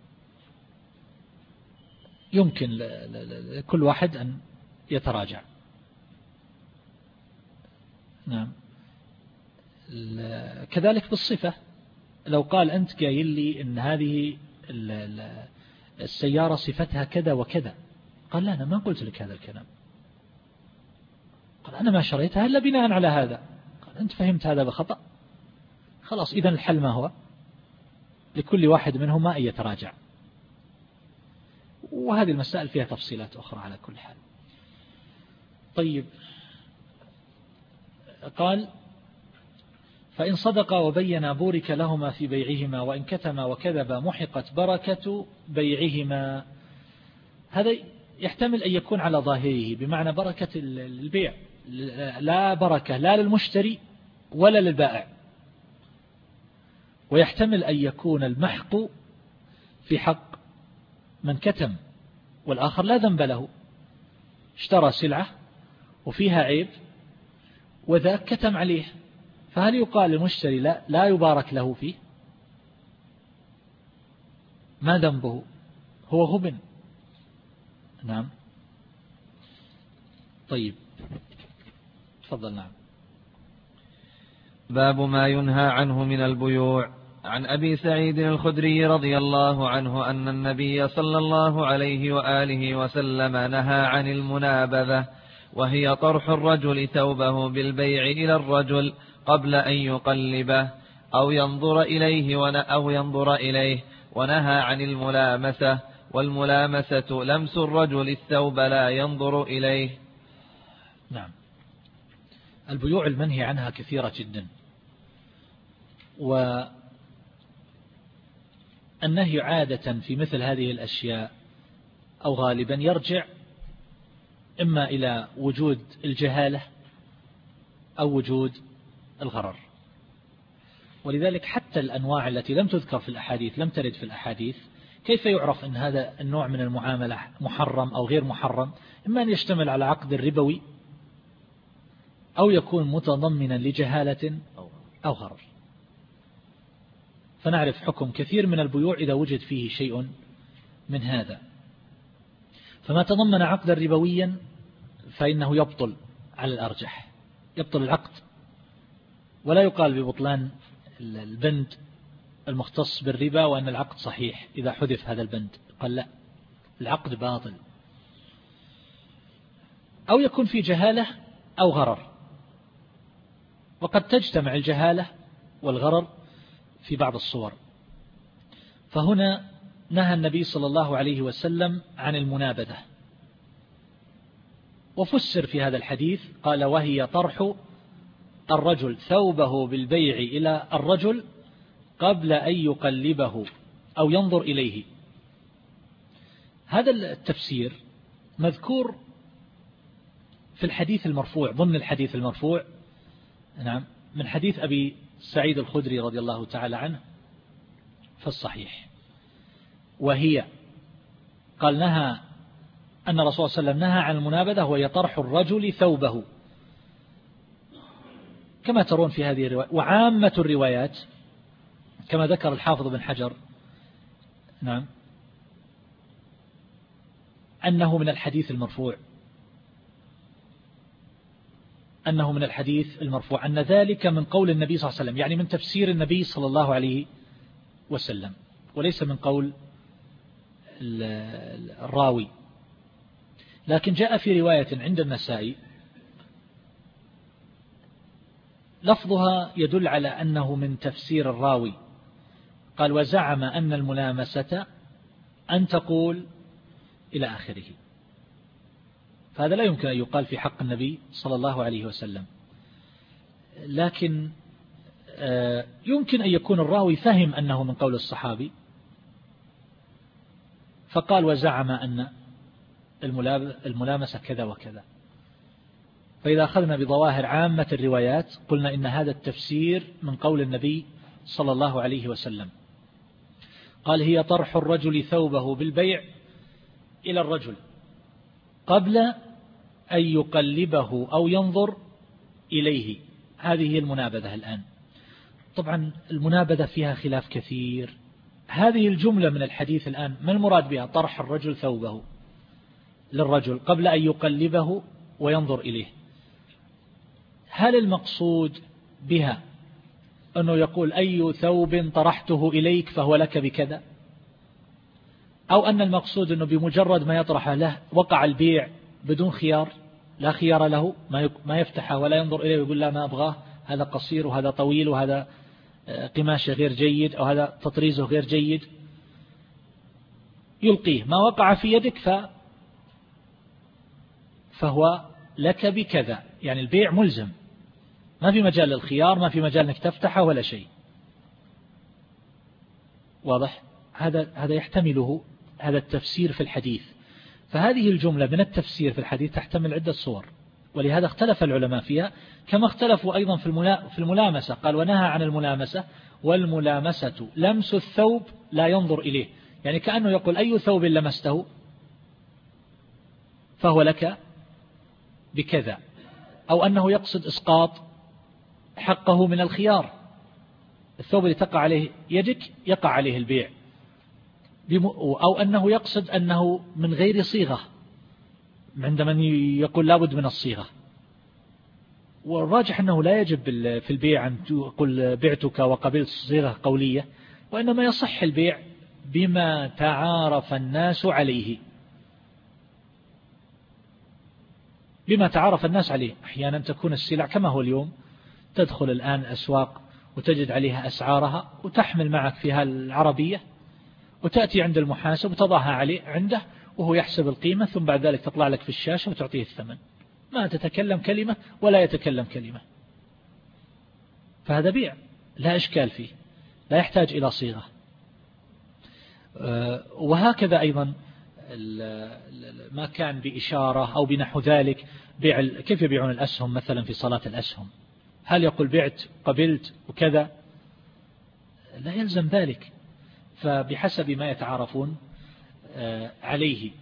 يمكن لكل واحد أن يتراجع. نعم. كذلك بالصفة، لو قال أنت قايل لي أن هذه السيارة صفتها كذا وكذا، قال لا أنا ما قلت لك هذا الكلام، قال أنا ما شريتها إلا بناء على هذا، قال أنت فهمت هذا بخطأ، خلاص إذن الحل ما هو؟ لكل واحد منهما أن يتراجع. وهذه المسائل فيها تفصيلات أخرى على كل حال. طيب، قال فإن صدقا وبينا بورك لهما في بيعهما وإن كتما وكذبا محقت بركة بيعهما. هذا يحتمل أن يكون على ظاهره بمعنى بركة البيع، لا بركة لا للمشتري ولا للبائع، ويحتمل أن يكون المحق في حق من كتم والآخر لا ذنب له، اشترى سلعة وفيها عيب وذاك كتم عليه، فهل يقال للمشتري لا, لا يبارك له فيه؟ ما ذنبه؟ هو غبن. نعم. طيب تفضل. نعم. باب ما ينهى عنه من البيوع. عن أبي سعيد الخدري رضي الله عنه أن النبي صلى الله عليه وآله وسلم نهى عن المنابذة، وهي طرح الرجل ثوبه بالبيع إلى الرجل قبل أن يقلبه أو ينظر إليه أو ينظر إليه ونهى عن الملامسة، والملامسة لمس الرجل الثوب لا ينظر إليه. نعم. البيوع المنهي عنها كثيرة جدا، والنهي عادة في مثل هذه الأشياء أو غالبا يرجع إما إلى وجود الجهالة أو وجود الغرر. ولذلك حتى الأنواع التي لم تذكر في الأحاديث لم ترد في الأحاديث، كيف يعرف أن هذا النوع من المعاملة محرم أو غير محرم؟ إما أن يشتمل على عقد الربوي أو يكون متضمنا لجهالة أو غرر، فنعرف حكم كثير من البيوع إذا وجد فيه شيء من هذا. فما تضمن عقدا ربويا فإنه يبطل على الأرجح، يبطل العقد، ولا يقال ببطلان البند المختص بالربا وأن العقد صحيح إذا حذف هذا البند، قال لا، العقد باطل. أو يكون في جهالة أو غرر، وقد تجتمع الجهالة والغرر في بعض الصور. فهنا نهى النبي صلى الله عليه وسلم عن المنابذة، وفسر في هذا الحديث قال وهي طرح الرجل ثوبه بالبيع إلى الرجل قبل أن يقلبه أو ينظر إليه. هذا التفسير مذكور في الحديث المرفوع، ضمن الحديث المرفوع، نعم، من حديث أبي سعيد الخدري رضي الله تعالى عنه في الصحيح. وهي قال نهى أن الرسول صلى الله عليه وسلم نهى عن المنابذة وهي طرح الرجل ثوبه، كما ترون في هذه الرواية. وعامة الروايات كما ذكر الحافظ بن حجر، نعم، أنه من الحديث المرفوع، أنه من الحديث المرفوع أن ذلك من قول النبي صلى الله عليه وسلم، يعني من تفسير النبي صلى الله عليه وسلم، وليس من قول الراوي. لكن جاء في رواية عند النسائي لفظها يدل على أنه من تفسير الراوي، قال وزعم أن الملامسة أن تقول إلى آخره. فهذا لا يمكن أن يقال في حق النبي صلى الله عليه وسلم، لكن يمكن أن يكون الراوي فهم أنه من قول الصحابي فقال وزعم أن الملامسة كذا وكذا. فإذا أخذنا بظواهر عامة الروايات قلنا إن هذا التفسير من قول النبي صلى الله عليه وسلم. قال هي طرح الرجل ثوبه بالبيع إلى الرجل قبل أن يقلبه أو ينظر إليه. هذه هي المنابذة الآن. طبعا المنابذة فيها خلاف كثير، هذه الجملة من الحديث الآن ما المراد بها؟ طرح الرجل ثوبه للرجل قبل أن يقلبه وينظر إليه. هل المقصود بها أنه يقول أي ثوب طرحته إليك فهو لك بكذا، أو أن المقصود أنه بمجرد ما يطرحه له وقع البيع بدون خيار، لا خيار له، ما يفتحه ولا ينظر إليه ويقول لا ما أبغاه، هذا قصير وهذا طويل وهذا قماشه غير جيد أو هذا تطريزه غير جيد، يلقيه ما وقع في يدك ف فهو لك بكذا. يعني البيع ملزم، ما في مجال للخيار، ما في مجال أنك تفتحه ولا شيء. واضح؟ هذا هذا يحتمله هذا التفسير في الحديث. فهذه الجملة من التفسير في الحديث تحتمل عدة صور، ولهذا اختلف العلماء فيها، كما اختلفوا أيضا في في الملامسة. قال ونهى عن الملامسة، والملامسة لمس الثوب لا ينظر إليه، يعني كأنه يقول أي ثوب لمسته فهو لك بكذا، أو أنه يقصد إسقاط حقه من الخيار. الثوب اللي تقع عليه يدك يقع عليه البيع، أو أنه يقصد أنه من غير صيغة، عندما يقول لابد من الصيغة. والراجح أنه لا يجب في البيع أن تقول بعتك وقبلت صيغة قولية، وإنما يصح البيع بما تعارف الناس عليه، بما تعارف الناس عليه. أحيانا تكون السلع كما هو اليوم، تدخل الآن أسواق وتجد عليها أسعارها وتحمل معك فيها العربية وتأتي عند المحاسب وتضعها عليه عنده وهو يحسب القيمة، ثم بعد ذلك تطلع لك في الشاشة وتعطيه الثمن، ما تتكلم كلمة ولا يتكلم كلمة. فهذا بيع لا إشكال فيه، لا يحتاج إلى صيغة. وهكذا أيضا ما كان بإشارة أو بنحو ذلك، بيع كيف يبيعون الأسهم مثلا في صلاة الأسهم، هل يقول بعت قبلت وكذا؟ لا يلزم ذلك، فبحسب ما يتعارفون عليه.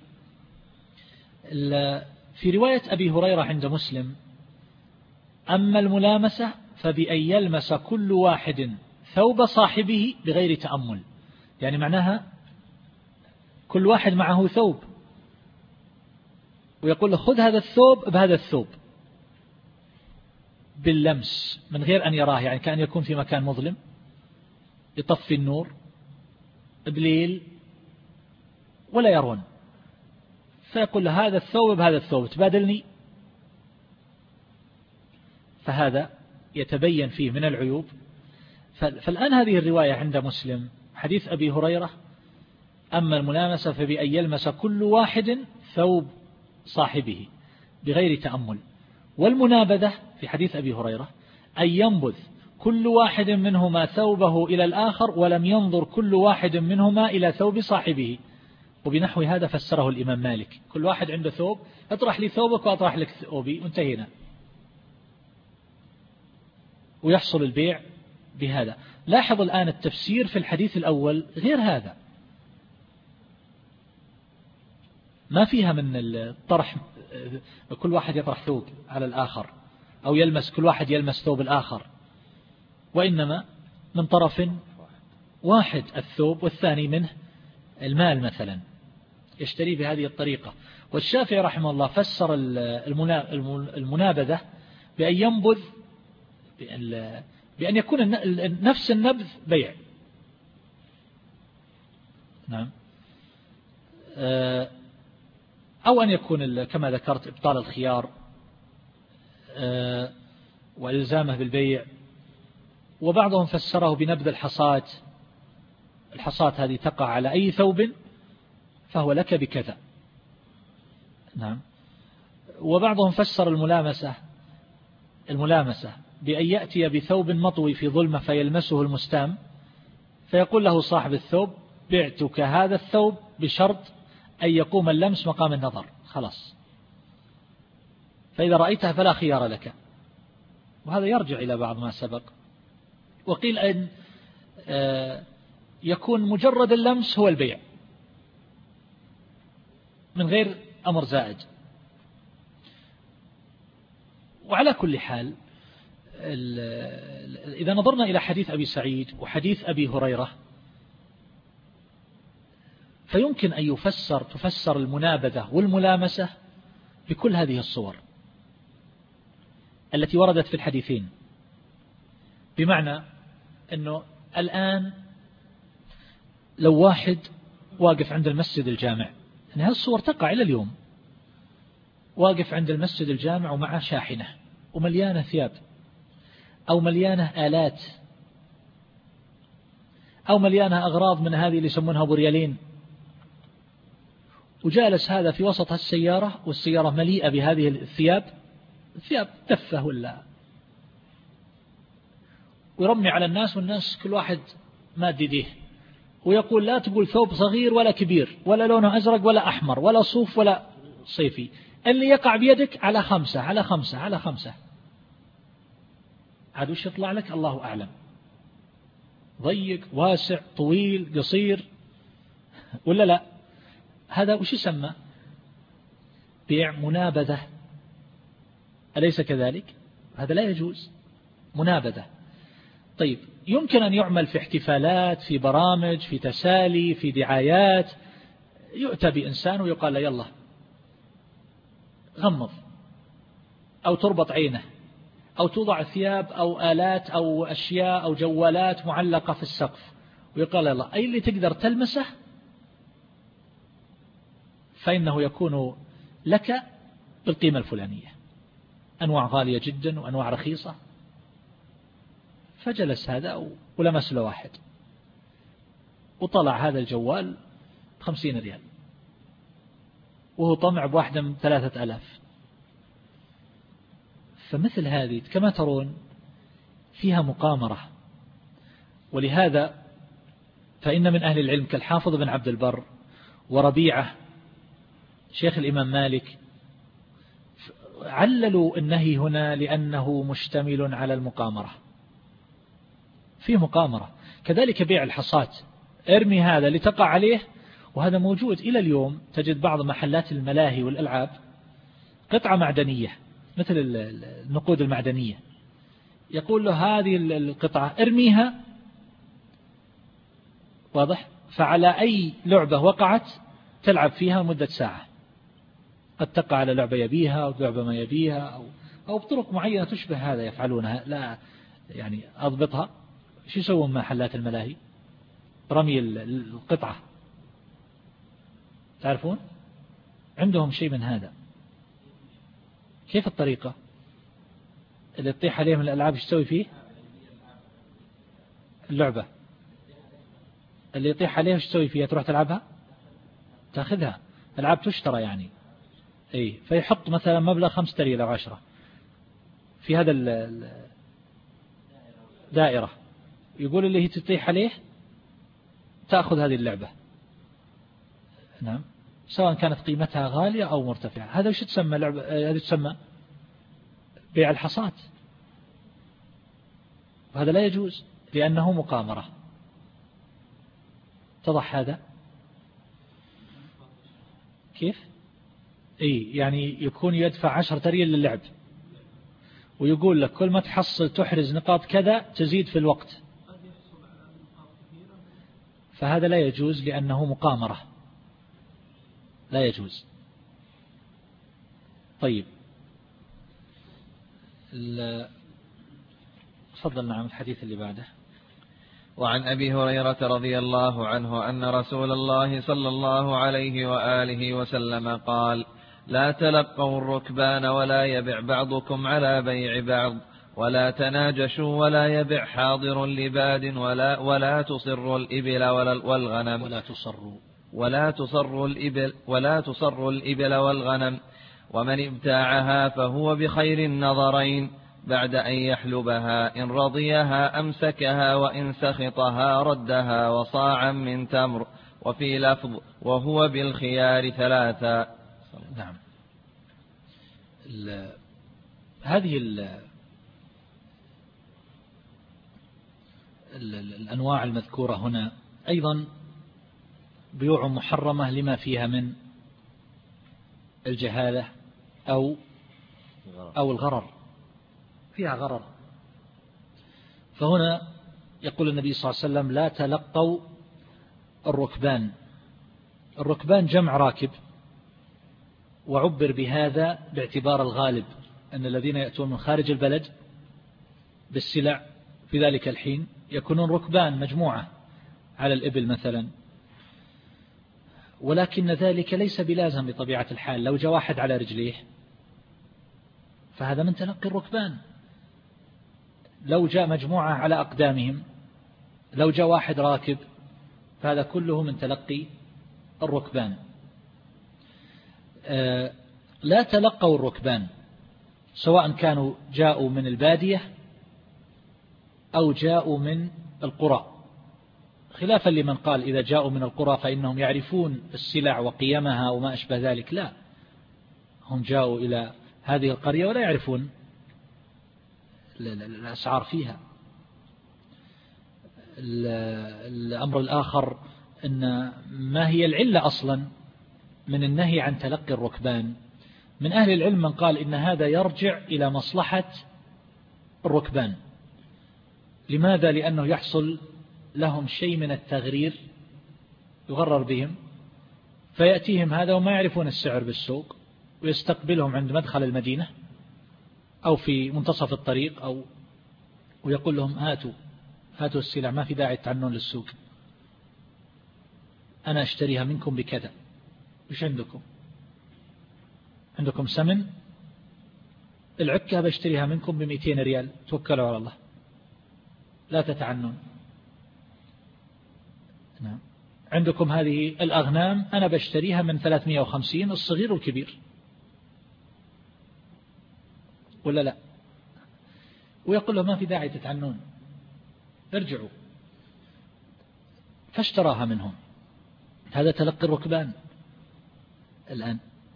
في رواية أبي هريرة عند مسلم: أما الملامسة فبأن يلمس كل واحد ثوب صاحبه بغير تأمل، يعني معناها كل واحد معه ثوب ويقول له خذ هذا الثوب بهذا الثوب باللمس من غير أن يراه، يعني كأن يكون في مكان مظلم يطفي النور بليل ولا يرون، فيقول له هذا الثوب بهذا الثوب تبادلني. فهذا يتبين فيه من العيوب. فالآن هذه الرواية عند مسلم حديث أبي هريرة: أما الملامسة فبأن يلمس كل واحد ثوب صاحبه بغير تأمل، والمنابذة في حديث أبي هريرة أن ينبذ كل واحد منهما ثوبه إلى الآخر ولم ينظر كل واحد منهما إلى ثوب صاحبه. وبنحو هذا فسره الإمام مالك: كل واحد عنده ثوب، اطرح لي ثوبك وأطرح لك ثوبي، وانتهينا. ويحصل البيع بهذا. لاحظ الآن التفسير في الحديث الأول غير هذا، ما فيها من الطرح كل واحد يطرح ثوب على الآخر أو يلمس كل واحد يلمس ثوب الآخر، وإنما من طرف واحد الثوب والثاني منه المال مثلا يشتري بهذه الطريقة. والشافعي رحمه الله فسر المنابذة بأن ينبذ بأن يكون نفس النبذ بيع. نعم. أو أن يكون كما ذكرت إبطال الخيار والإلزامه بالبيع. وبعضهم فسره بنبذ الحصاة، الحصاة هذه تقع على أي ثوب فهو لك بكذا. نعم. وبعضهم فسر الملامسة الملامسة بأن يأتي بثوب مطوي في ظلمة فيلمسه المستام، فيقول له صاحب الثوب: بعتك هذا الثوب بشرط أن يقوم اللمس مقام النظر، خلاص، فإذا رأيتها فلا خيار لك. وهذا يرجع إلى بعض ما سبق. وقيل أن يكون مجرد اللمس هو البيع من غير أمر زائد. وعلى كل حال إذا نظرنا إلى حديث أبي سعيد وحديث أبي هريرة فيمكن أن يفسر تفسر المنابذة والملامسة بكل هذه الصور التي وردت في الحديثين، بمعنى أنه الآن لو واحد واقف عند المسجد الجامع، يعني هذه الصور تقع إلى اليوم، واقف عند المسجد الجامع ومعه شاحنة ومليانة ثياب أو مليانة آلات أو مليانة أغراض من هذه اللي يسمونها بريالين، وجالس هذا في وسط السيارة والسيارة مليئة بهذه الثياب، ثياب تفة ولا، ويرمي على الناس والناس كل واحد ماد يديه ويقول لا تقول ثوب صغير ولا كبير ولا لونه أزرق ولا أحمر ولا صوف ولا صيفي، اللي يقع بيدك على خمسة على خمسة على خمسة. عاد وش يطلع لك الله أعلم، ضيق واسع طويل قصير ولا لا. هذا وش يسمى؟ بيع منابذة، أليس كذلك؟ هذا لا يجوز، منابذة. طيب يمكن أن يعمل في احتفالات، في برامج، في تسالي، في دعايات، يؤتى بإنسان ويقال له يلا غمض، أو تربط عينه، أو توضع ثياب أو آلات أو أشياء أو جوالات معلقة في السقف ويقال يلا أي اللي تقدر تلمسه فإنه يكون لك بالقيمة الفلانية، أنواع غالية جدا وأنواع رخيصة. فجلس هذا ولمس له واحد وطلع هذا الجوال بخمسين ريال وهو طمع بواحدة من ثلاثة ألاف. فمثل هذه كما ترون فيها مقامرة، ولهذا فإن من أهل العلم كالحافظ بن عبد البر وربيعة شيخ الإمام مالك عللوا النهي هنا لأنه مشتمل على المقامرة، فيه مقامرة. كذلك بيع الحصات، ارمي هذا لتقع عليه، وهذا موجود إلى اليوم. تجد بعض محلات الملاهي والألعاب قطعة معدنية مثل النقود المعدنية، يقول له هذه القطعة ارميها، واضح، فعلى أي لعبة وقعت تلعب فيها مدة ساعة، قد تقع على لعبة يبيها أو لعبة ما يبيها أو, أو بطرق معينة تشبه هذا يفعلونها، لا يعني أضبطها. شو يسوون محلات الملاهي؟ رمي القطعة، تعرفون عندهم شيء من هذا. كيف الطريقة اللي تطيح عليه من الألعاب؟ ايش تسوي فيه؟ اللعبة اللي يطيح عليه ايش تسوي فيها؟ تروح تلعبها، تأخذها، الألعاب تشترى يعني، اي فيحط مثلا مبلغ خمسة ريال أو عشرة في هذا الدائرة، يقول اللي هي تطيح عليه تأخذ هذه اللعبة، نعم، سواء كانت قيمتها غالية أو مرتفعة. هذا وش تسمى لعبة؟ هذا تسمى بيع الحصات، وهذا لا يجوز لأنه مقامرة. اتضح هذا؟ كيف؟ اي يعني يكون يدفع عشرة ريال للعب ويقول لك كل ما تحصل تحرز نقاط كذا تزيد في الوقت، فهذا لا يجوز لأنه مقامرة، لا يجوز. طيب تفضل. نعم الحديث اللي بعده. وعن أبي هريرة رضي الله عنه أن رسول الله صلى الله عليه وآله وسلم قال: لا تلقوا الركبان ولا يبع بعضكم على بيع بعض، ولا تناجشوا ولا يبع حاضر لباد، ولا ولا تصروا الإبل والغنم ولا تصروا ولا تصروا الإبل ولا تصروا الإبل والغنم، ومن ابتاعها فهو بخير النظرين بعد أن يحلبها، إن رضيها أمسكها وإن سخطها ردها وصاعا من تمر، وفي لفظ وهو بالخيار ثلاثا. نعم. ال هذه ال ال الأنواع المذكورة هنا أيضا بيوع محرمة لما فيها من الجهالة أو أو الغرر، فيها غرر. فهنا يقول النبي صلى الله عليه وسلم: لا تلقوا الركبان، الركبان جمع راكب، وعبر بهذا باعتبار الغالب أن الذين يأتون من خارج البلد بالسلع في ذلك الحين يكونون ركبان مجموعة على الإبل مثلا، ولكن ذلك ليس بلازم بطبيعة الحال. لو جاء واحد على رجليه فهذا من تلقي الركبان، لو جاء مجموعة على أقدامهم، لو جاء واحد راكب، فهذا كله من تلقي الركبان. لا تلقوا الركبان سواء كانوا جاءوا من البادية أو جاءوا من القرى، خلافا لمن قال إذا جاءوا من القرى فإنهم يعرفون السلع وقيمها وما أشبه ذلك. لا، هم جاءوا إلى هذه القرية ولا يعرفون الأسعار فيها. الأمر الآخر أن ما هي العلة أصلا من النهي عن تلقي الركبان؟ من أهل العلم من قال إن هذا يرجع إلى مصلحة الركبان. لماذا؟ لأنه يحصل لهم شيء من التغرير، يغرر بهم، فيأتيهم هذا وما يعرفون السعر بالسوق، ويستقبلهم عند مدخل المدينة أو في منتصف الطريق، أو ويقول لهم هاتوا هاتوا السلع، ما في داعي تعنون للسوق، أنا أشتريها منكم بكذا، وش عندكم؟ عندكم سمن؟ العكة بشتريها منكم بمئتين ريال، توكلوا على الله لا تتعنون. نعم. عندكم هذه الأغنام أنا بشتريها من ثلاثمائة وخمسين، الصغير والكبير، ولا لا؟ ويقول له ما في داعي تتعنون، ارجعوا، فاشتراها منهم. هذا تلقي الركبان الآن.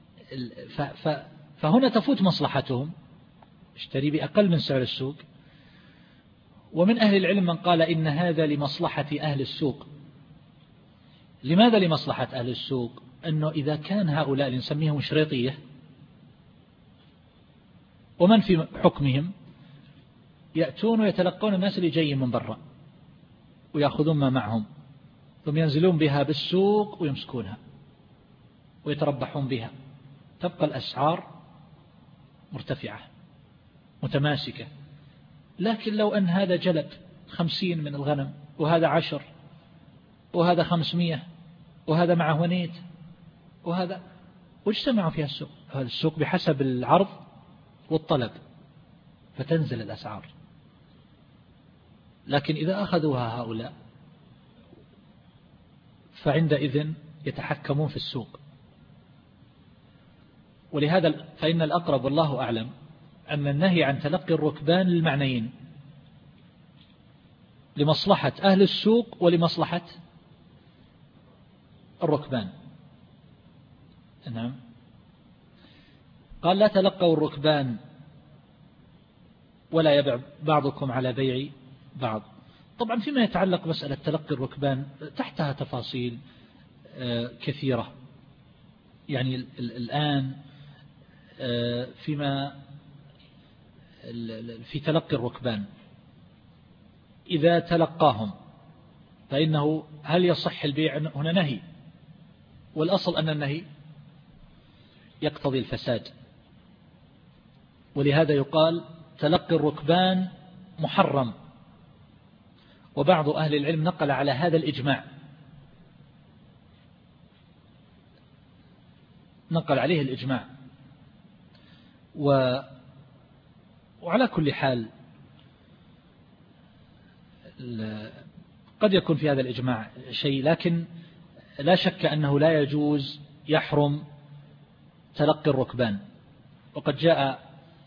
فهنا تفوت مصلحتهم، اشتري بأقل من سعر السوق. ومن أهل العلم من قال إن هذا لمصلحة أهل السوق. لماذا لمصلحة أهل السوق؟ أنه إذا كان هؤلاء اللي نسميهم شريطية ومن في حكمهم يأتون ويتلقون الناس اللي جايين من برا ويأخذون ما معهم، ثم ينزلون بها بالسوق ويمسكونها ويتربحون بها، تبقى الأسعار مرتفعة متماسكة. لكن لو أن هذا جلب خمسين من الغنم، وهذا عشر، وهذا خمسمية، وهذا معه ونيت، وهذا، واجتمعوا فيها السوق، هذا السوق بحسب العرض والطلب فتنزل الأسعار. لكن إذا أخذوها هؤلاء فعندئذ يتحكمون في السوق. ولهذا فإن الأقرب والله أعلم أن النهي عن تلقي الركبان للمعنيين، لمصلحة أهل السوق ولمصلحة الركبان. نعم. قال لا تلقوا الركبان ولا يبع بعضكم على بيع بعض. طبعا فيما يتعلق مسألة تلقي الركبان تحتها تفاصيل كثيرة. يعني الآن فيما في تلقي الركبان إذا تلقاهم فإنه هل يصح البيع؟ هنا نهي، والأصل أن النهي يقتضي الفساد، ولهذا يقال تلقي الركبان محرم. وبعض أهل العلم نقل على هذا الإجماع، نقل عليه الإجماع. و وعلى كل حال قد يكون في هذا الإجماع شيء، لكن لا شك أنه لا يجوز يحرم تلقي الركبان. وقد جاء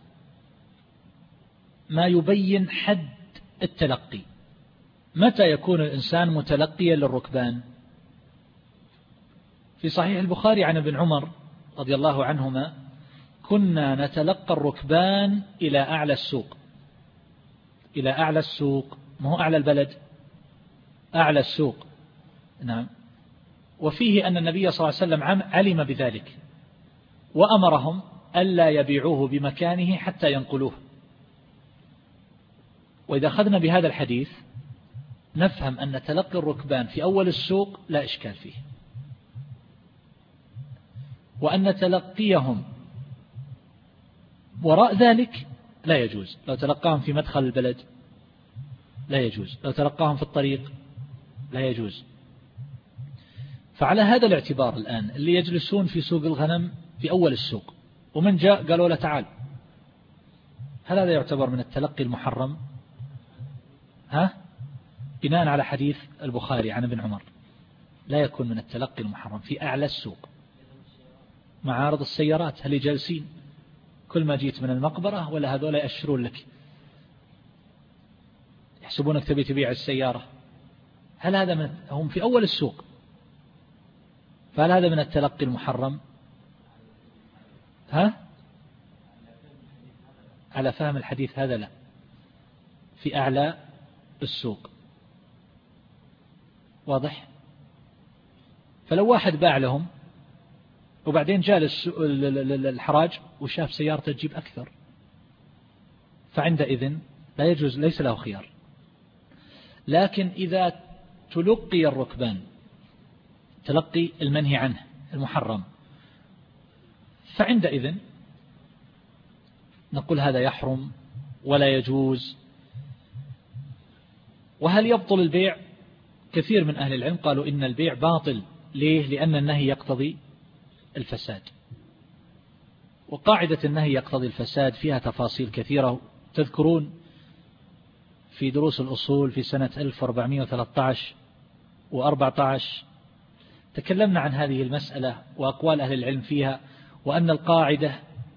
ما يبين حد التلقي، متى يكون الإنسان متلقيا للركبان. في صحيح البخاري عن ابن عمر رضي الله عنهما كنا نتلقى الركبان إلى أعلى السوق، إلى أعلى السوق، ما هو أعلى البلد، أعلى السوق. نعم. وفيه أن النبي صلى الله عليه وسلم علم بذلك وأمرهم ألا يبيعوه بمكانه حتى ينقلوه. وإذا أخذنا بهذا الحديث نفهم أن تلقي الركبان في أول السوق لا إشكال فيه، وأن تلقيهم وراء ذلك لا يجوز. لو تلقاهم في مدخل البلد لا يجوز، لو تلقاهم في الطريق لا يجوز. فعلى هذا الاعتبار الآن اللي يجلسون في سوق الغنم في أول السوق ومن جاء قالوا له تعال، هل هذا يعتبر من التلقي المحرم؟ ها؟ بناء على حديث البخاري عن ابن عمر لا يكون من التلقي المحرم في أعلى السوق. معارض السيارات هل جالسين كل ما جيت من المقبرة ولا هذول يأشرون لك يحسبونك تبي تبيع السيارة؟ هل هذا من هم في أول السوق؟ فهل هذا من التلقي المحرم؟ ها؟ على فهم الحديث هذا لا، في أعلى السوق. واضح؟ فلو واحد باع لهم وبعدين جاء الحراج وشاف سيارته تجيب أكثر، فعندئذ لا يجوز، ليس له خيار. لكن إذا تلقي الركبان تلقي المنهي عنه المحرم، فعندئذ نقول هذا يحرم ولا يجوز. وهل يبطل البيع؟ كثير من أهل العلم قالوا إن البيع باطل. ليه؟ لأن النهي يقتضي الفساد، وقاعدة النهي يقتضي الفساد فيها تفاصيل كثيرة. تذكرون في دروس الأصول في سنة ألف وأربعمائة وثلاثة عشر وأربعة عشر تكلمنا عن هذه المسألة وأقوال أهل العلم فيها، وأن القاعدة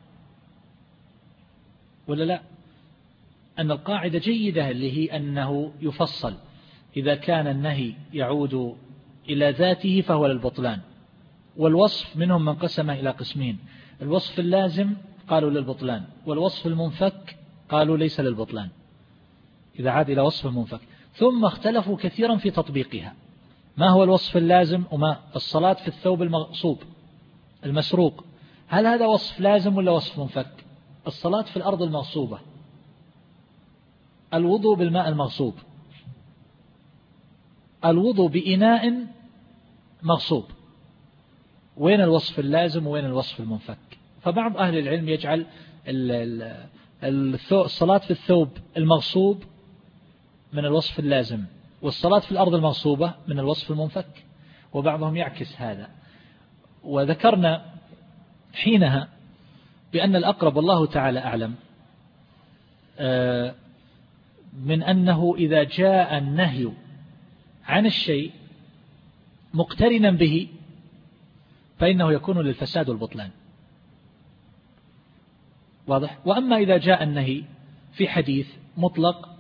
ولا لا أن القاعدة جيدة اللي هي أنه يفصل إذا كان النهي يعود إلى ذاته فهو للبطلان، والوصف منهم من قسمه إلى قسمين: الوصف اللازم قالوا للبطلان، والوصف المنفك قالوا ليس للبطلان إذا عاد إلى وصف منفك. ثم اختلفوا كثيرا في تطبيقها، ما هو الوصف اللازم وما الصلاة في الثوب المغصوب المسروق، هل هذا وصف لازم ولا وصف منفك؟ الصلاة في الأرض المغصوبة، الوضوء بالماء المغصوب، الوضوء بإناء مغصوب، وين الوصف اللازم وين الوصف المنفك؟ فبعض أهل العلم يجعل الصلاة في الثوب المغصوب من الوصف اللازم، والصلاة في الأرض المغصوبة من الوصف المنفك، وبعضهم يعكس هذا. وذكرنا حينها بأن الأقرب والله تعالى أعلم من أنه إذا جاء النهي عن الشيء مقترنا به فإنه يكون للفساد والبطلان. واضح؟ وأما إذا جاء النهي في حديث مطلق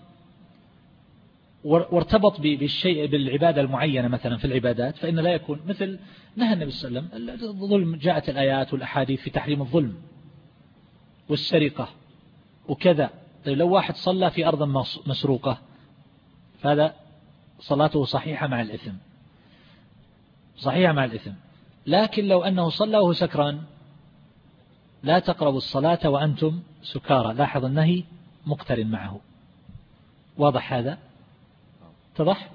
وارتبط بالشيء بالعبادة المعينة مثلا في العبادات فإن لا يكون، مثل نهى النبي صلى الله عليه وسلم الظلم، جاءت الآيات والأحاديث في تحريم الظلم والسرقة وكذا. طيب لو واحد صلى في أرض مسروقة فهذا صلاته صحيحة مع الإثم، صحيحة مع الإثم. لكن لو أنه صلى وهو سكران لا تقربوا الصلاة وأنتم سكارى، لاحظ النهي مقترن معه. واضح هذا؟ اتضح؟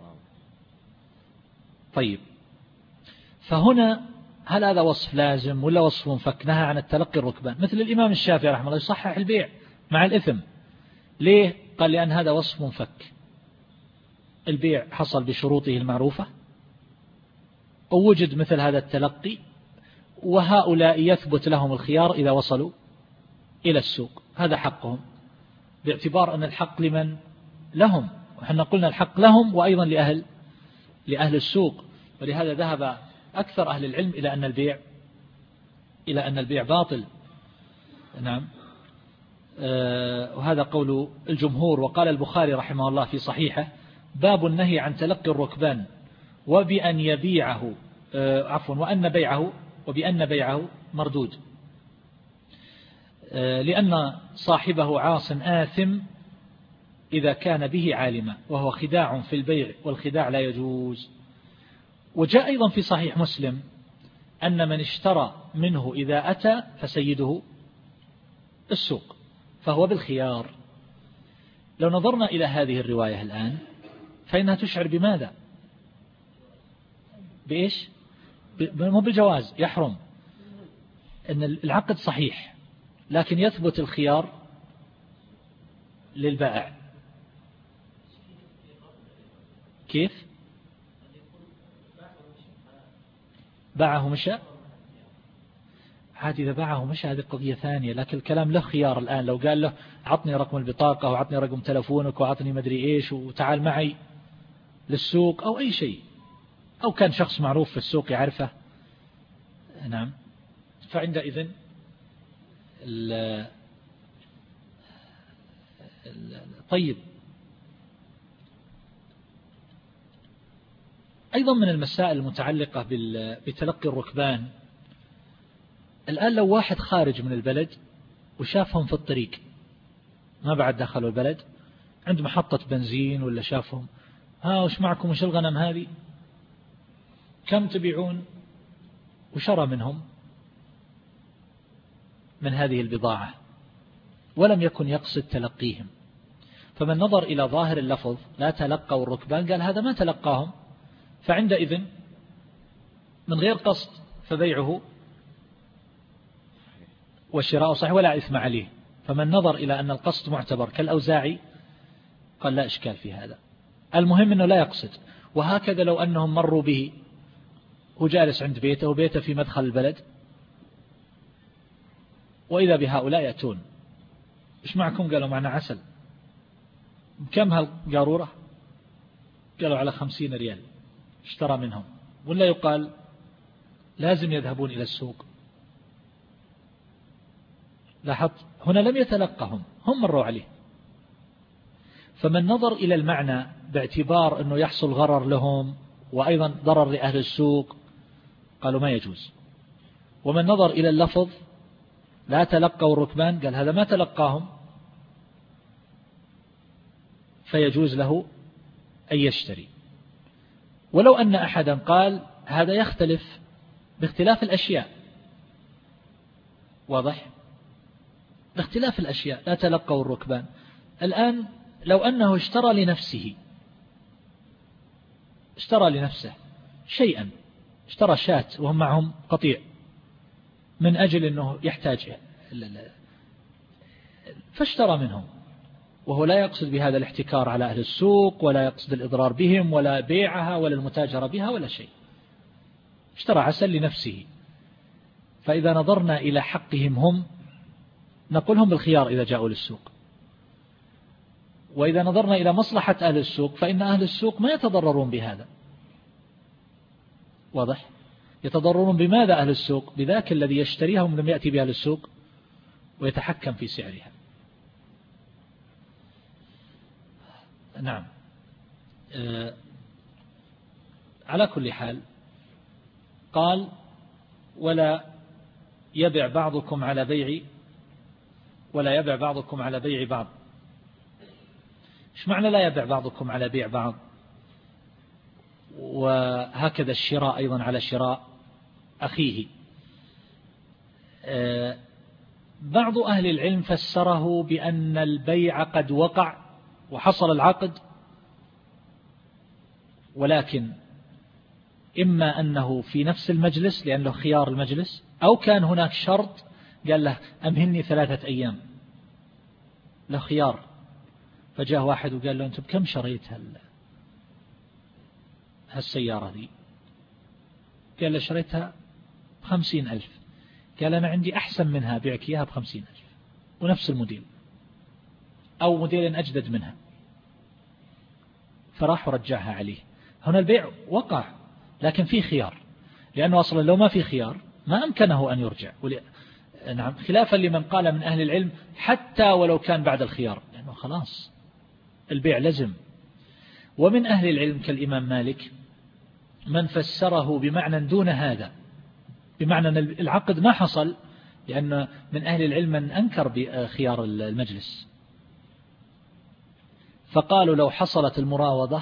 طيب، فهنا هل هذا وصف لازم ولا وصف منفك؟ نهى عن التلقي الركبان، مثل الإمام الشافعي رحمه الله يصحح البيع مع الإثم. ليه؟ قال لأن هذا وصف منفك، البيع حصل بشروطه المعروفة ووجد مثل هذا التلقي، وهؤلاء يثبت لهم الخيار إذا وصلوا إلى السوق، هذا حقهم، باعتبار أن الحق لمن؟ لهم، وحنا قلنا الحق لهم وأيضا لأهل لأهل السوق. ولهذا ذهب أكثر أهل العلم إلى أن البيع إلى أن البيع باطل. نعم، آه وهذا قول الجمهور. وقال البخاري رحمه الله في صحيحه: باب النهي عن تلقي الركبان وبأن يبيعه آه عفوا وأن بيعه وبأن بيعه مردود، آه لأن صاحبه عاص آثم إذا كان به عالما، وهو خداع في البيع والخداع لا يجوز. وجاء أيضا في صحيح مسلم أن من اشترى منه إذا أتى فسيده السوق فهو بالخيار. لو نظرنا إلى هذه الرواية الآن فإنها تشعر بماذا؟ بإيش؟ مو بالجواز، يحرم. أن العقد صحيح لكن يثبت الخيار للبائع. كيف؟ باعه مشى؟ عاد إذا باعه مشى هذه قضية ثانية، لكن الكلام له خيار الآن. لو قال له عطني رقم البطاقة وعطني رقم تلفونك وعطني مدري إيش وتعال معي للسوق أو أي شيء، أو كان شخص معروف في السوق يعرفه، نعم، فعندئذ طيب. أيضا من المسائل المتعلقة بتلقي الركبان، الآن لو واحد خارج من البلد وشافهم في الطريق، ما بعد دخلوا البلد، عند محطة بنزين ولا شافهم، ها وش معكم وش الغنم هذه، كم تبيعون، وشرى منهم من هذه البضاعة ولم يكن يقصد تلقيهم، فمن نظر إلى ظاهر اللفظ لا تلقوا الركبان قال هذا ما تلقاهم، فعندئذ من غير قصد فبيعه والشراء صحيح ولا إثم عليه. فمن نظر إلى أن القصد معتبر كالأوزاعي قال لا إشكال في هذا، المهم أنه لا يقصد. وهكذا لو أنهم مروا به وجالس عند بيته وبيته في مدخل البلد وإذا بهؤلاء يأتون، إيش معكم؟ قالوا معنا عسل. كم هالقارورة؟ قالوا على خمسين ريال. اشترى منهم، ولا يقال لازم يذهبون إلى السوق؟ لاحظ هنا لم يتلقهم، هم مروا عليه. فمن نظر إلى المعنى باعتبار أنه يحصل غرر لهم وأيضا ضرر لأهل السوق قالوا ما يجوز. ومن نظر إلى اللفظ لا تلقوا الركبان قال هذا ما تلقاهم فيجوز له أن يشتري. ولو أن أحدا قال هذا يختلف باختلاف الأشياء، واضح؟ باختلاف الأشياء لا تلقوا الركبان. الآن لو أنه اشترى لنفسه اشترى لنفسه شيئا، اشترى شاة وهم معهم قطيع من أجل أنه يحتاج فاشترى منهم، وهو لا يقصد بهذا الاحتكار على أهل السوق ولا يقصد الإضرار بهم ولا بيعها ولا المتاجرة بها ولا شيء، اشترى عسل لنفسه. فإذا نظرنا إلى حقهم هم نقول هم بالخيار إذا جاءوا للسوق، وإذا نظرنا إلى مصلحة أهل السوق فإن أهل السوق ما يتضررون بهذا، واضح؟ يتضررون بماذا أهل السوق؟ بذاك الذي يشتريها ومن يأتي بها للسوق ويتحكم في سعرها. نعم. آه على كل حال قال ولا يبع بعضكم على بيع ولا يبع بعضكم على بيع بعض. ايش معنى لا يبع بعضكم على بيع بعض؟ وهكذا الشراء أيضا على شراء أخيه. آه بعض أهل العلم فسره بأن البيع قد وقع وحصل العقد، ولكن إما أنه في نفس المجلس لأنه خيار المجلس، أو كان هناك شرط قال له أمهلني ثلاثة أيام، له خيار. فجاء واحد وقال له أنت بكم شريت هالسيارة دي؟ قال له شريتها بخمسين ألف. قال أنا عندي أحسن منها بيعك إياها بخمسين ألف ونفس الموديل أو موديل أجدد منها، فراح ورجعها عليه. هنا البيع وقع لكن في خيار، لأنه أصلا لو ما في خيار ما أمكنه أن يرجع. نعم، خلافا لمن قال من أهل العلم حتى ولو كان بعد الخيار، لأنه خلاص البيع لزم. ومن أهل العلم كالإمام مالك من فسره بمعنى دون هذا، بمعنى أن العقد ما حصل، لأن من أهل العلم من أنكر بخيار المجلس، فقالوا لو حصلت المراوضة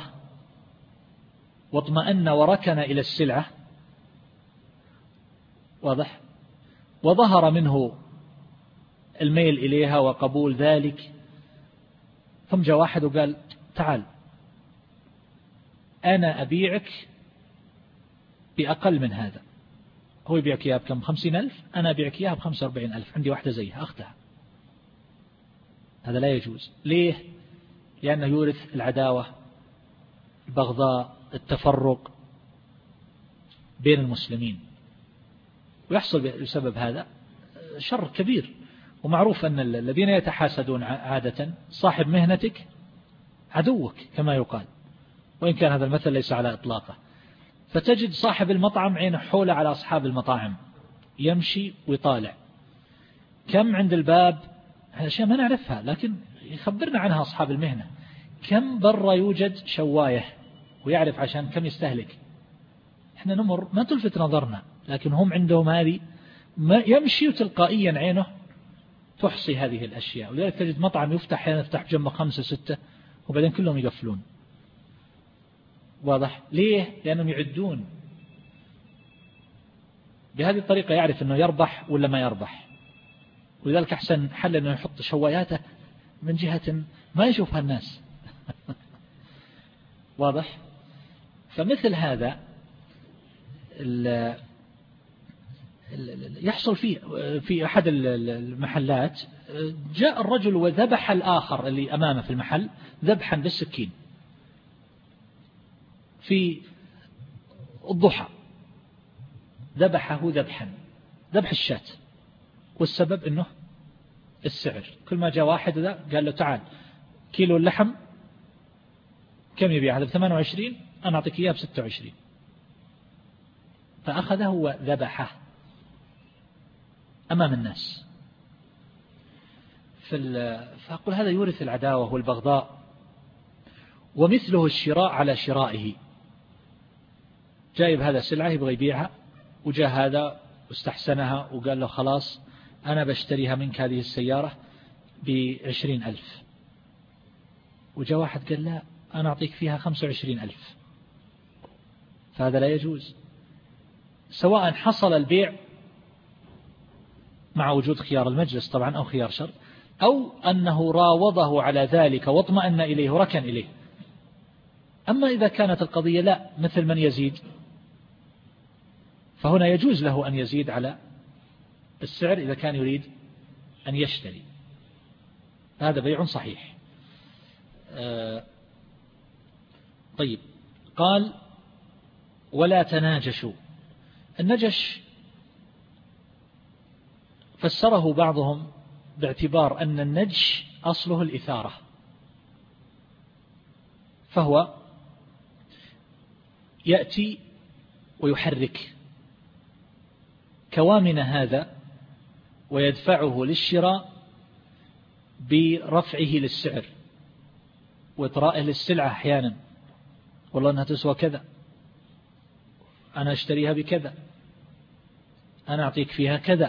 واطمأن وركن إلى السلعة، واضح، وظهر منه الميل إليها وقبول ذلك، ثم جاء واحد وقال تعال أنا أبيعك بأقل من هذا، هو يبيعك إياها بكم؟ خمسين ألف، أنا أبيعك إياها بخمسة وأربعين ألف، عندي واحدة زيها أختها. هذا لا يجوز. ليه؟ لأنه يورث العداوة، البغضاء، التفرق بين المسلمين، ويحصل بسبب هذا شر كبير. ومعروف أن الذين يتحاسدون عادة صاحب مهنتك عدوك كما يقال، وإن كان هذا المثل ليس على إطلاقه. فتجد صاحب المطعم عينه حول على أصحاب المطاعم، يمشي ويطالع كم عند الباب، هذا شيء ما نعرفها لكن يخبرنا عنها أصحاب المهنة. كم برا يوجد شواية، ويعرف عشان كم يستهلك. احنا نمر ما تلفت نظرنا، لكن هم عندهم هذه، ما يمشي وتلقائيا عينه تحصي هذه الأشياء. ولذلك تجد مطعم يفتح يفتح جنبه خمسة ستة وبعدين كلهم يقفلون. واضح؟ ليه؟ لأنهم يعدون بهذه الطريقة، يعرف أنه يربح ولا ما يربح. ولذلك أحسن حل أنه يحط شواياته من جهة ما يشوفها الناس. واضح؟ فمثل هذا يحصل فيه في أحد المحلات، جاء الرجل وذبح الآخر اللي أمامه في المحل ذبحا بالسكين في الضحى، ذبحه ذبحا ذبح الشاة. والسبب أنه السعر، كل ما جاء واحد ذا قال له تعال كيلو اللحم كم يبيع هذا؟ بثمان وعشرين، أنا أعطيك إياه بستة وعشرين. فأخذه وذبحه أمام الناس. فأقول هذا يورث العداوة والبغضاء. ومثله الشراء على شرائه، جايب هذا سلعة يبغى يبيعها، وجاء هذا واستحسنها وقال له خلاص أنا بشتريها منك هذه السيارة بعشرين ألف، وجاء واحد قال لا أنا أعطيك فيها خمسة وعشرين ألف. فهذا لا يجوز، سواء حصل البيع مع وجود خيار المجلس طبعا أو خيار شرط، أو أنه راوضه على ذلك واطمأن إليه وركن إليه. أما إذا كانت القضية لا مثل من يزيد، فهنا يجوز له أن يزيد على السعر إذا كان يريد أن يشتري. هذا بيع صحيح. آه طيب، قال ولا تناجشوا. النجش فسره بعضهم باعتبار أن النجش أصله الإثارة، فهو يأتي ويحرك كوامن هذا ويدفعه للشراء برفعه للسعر وإطرائه للسلعة أحيانا، والله أنها تسوى كذا، أنا أشتريها بكذا، أنا أعطيك فيها كذا.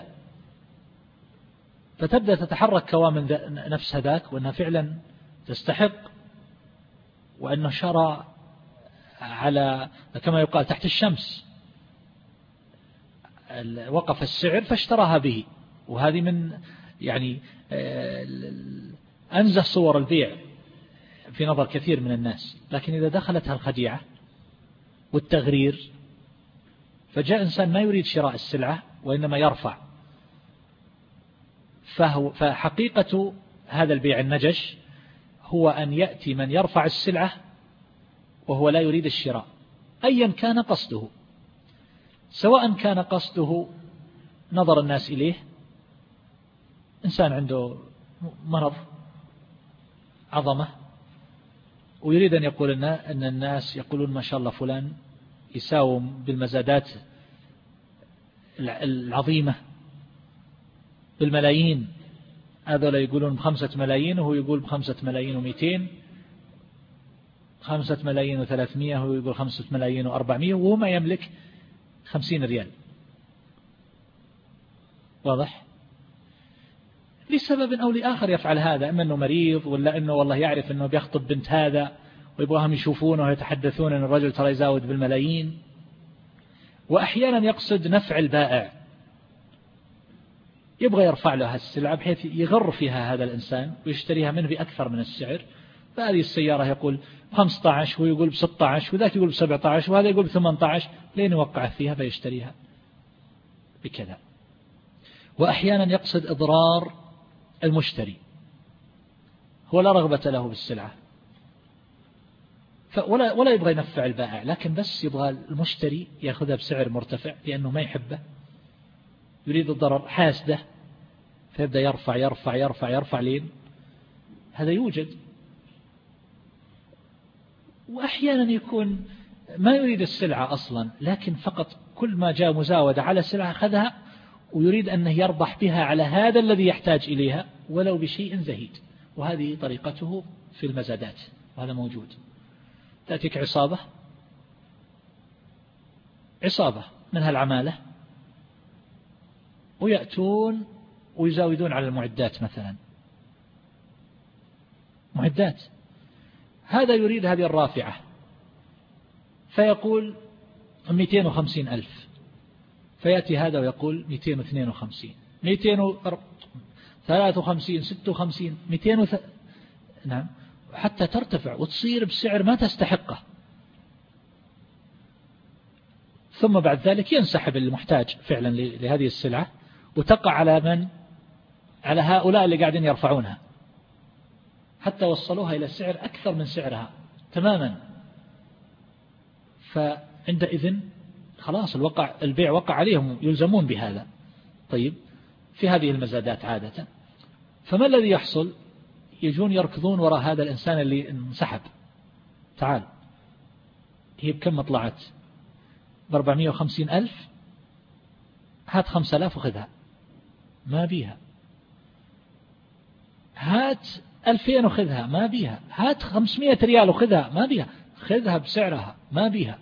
فتبدأ تتحرك كوامن نفس هذاك وأنها فعلا تستحق، وأنه شرى على كما يقال تحت الشمس، وقف السعر فاشتراها به. وهذه من يعني أنزه صور البيع في نظر كثير من الناس. لكن إذا دخلتها الخديعة والتغرير، فجاء إنسان ما يريد شراء السلعة وإنما يرفع، فهو فحقيقة هذا البيع النجش هو أن يأتي من يرفع السلعة وهو لا يريد الشراء، أيا كان قصده، سواء كان قصده نظر الناس إليه، إنسان عنده مرض عظمة ويريد أن يقول لنا أن الناس يقولون ما شاء الله فلان يساوم بالمزادات العظيمة بالملايين، هذول يقولون بخمسة ملايين وهو يقول بخمسة ملايين ومئتين، خمسة ملايين وثلاثمية وهو يقول خمسة ملايين وأربعمية، وهو ما يملك خمسين ريال. واضح؟ لسبب أو لآخر يفعل هذا، إما أنه مريض ولا أنه والله يعرف أنه بيخطب بنت هذا ويبغاهم يشوفونه ويتحدثون أن الرجل ترى يزاود بالملايين. وأحيانا يقصد نفع البائع، يبغى يرفع له هالسلعة بحيث يغر فيها هذا الإنسان ويشتريها منه بأكثر من السعر. فهذه السيارة يقول خمسة عشر وهو يقول بستة عشر وذاك يقول بسبعة عشر وهذا يقول بثمانية عشر، لين يوقع فيها فيشتريها. بكذا. وأحيانا يقصد إضرار المشتري، هو لا رغبة له بالسلعة ولا ولا يبغى ينفع البائع، لكن بس يبغى المشتري يأخذها بسعر مرتفع لأنه ما يحبه، يريد الضرر، حاسده، فيبدأ يرفع يرفع يرفع يرفع لين هذا يوجد. وأحيانا يكون ما يريد السلعة أصلا، لكن فقط كل ما جاء مزاودة على سلعة أخذها ويريد أنه يربح بها على هذا الذي يحتاج إليها ولو بشيء زهيد. وهذه طريقته في المزادات، وهذا موجود. تأتيك عصابة عصابة من هالعمالة ويأتون ويزاودون على المعدات مثلا، معدات، هذا يريد هذه الرافعة فيقول مئتين وخمسين ألف، فيأتي هذا ويقول مئتين واثنين وخمسين، مئتين وثلاثة وخمسين، ستة وخمسين، مئتين وث... نعم، حتى ترتفع وتصير بسعر ما تستحقه. ثم بعد ذلك ينسحب المحتاج فعلا لهذه السلعة وتقع على من؟ على هؤلاء اللي قاعدين يرفعونها حتى وصلوها إلى سعر أكثر من سعرها تماما. فعندئذ خلاص الوقع البيع وقع عليهم، يلزمون بهذا. طيب في هذه المزادات عادة فما الذي يحصل؟ يجون يركضون وراء هذا الإنسان اللي انسحب، تعال هي بكم طلعت؟ بأربعمائة وخمسين ألف، هات خمسة آلاف وخذها، ما بيها. هات ألفين وخذها، ما بيها. هات خمسمائة ريال وخذها، ما بيها. خذها بسعرها، ما بيها.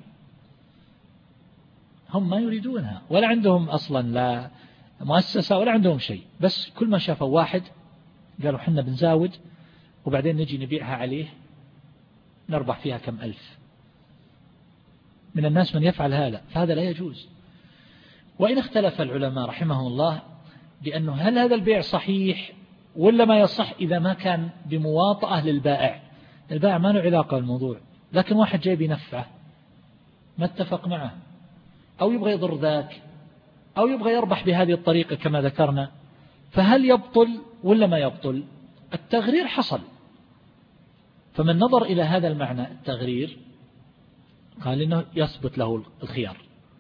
هم ما يريدونها ولا عندهم أصلا لا مؤسسة ولا عندهم شيء، بس كل ما شافوا واحد قالوا حنا بنزاود وبعدين نجي نبيعها عليه نربح فيها كم ألف. من الناس من يفعل هذا، فهذا لا يجوز. وإن اختلف العلماء رحمهم الله بأنه هل هذا البيع صحيح ولا ما يصح إذا ما كان بمواطأة للبائع. البائع ما له علاقة بالموضوع، لكن واحد جاي بنفعه ما اتفق معه، أو يبغى يضر ذاك، أو يبغى يربح بهذه الطريقة كما ذكرنا، فهل يبطل ولا ما يبطل؟ التغرير حصل، فمن نظر إلى هذا المعنى التغرير قال إنه يثبت له الخيار.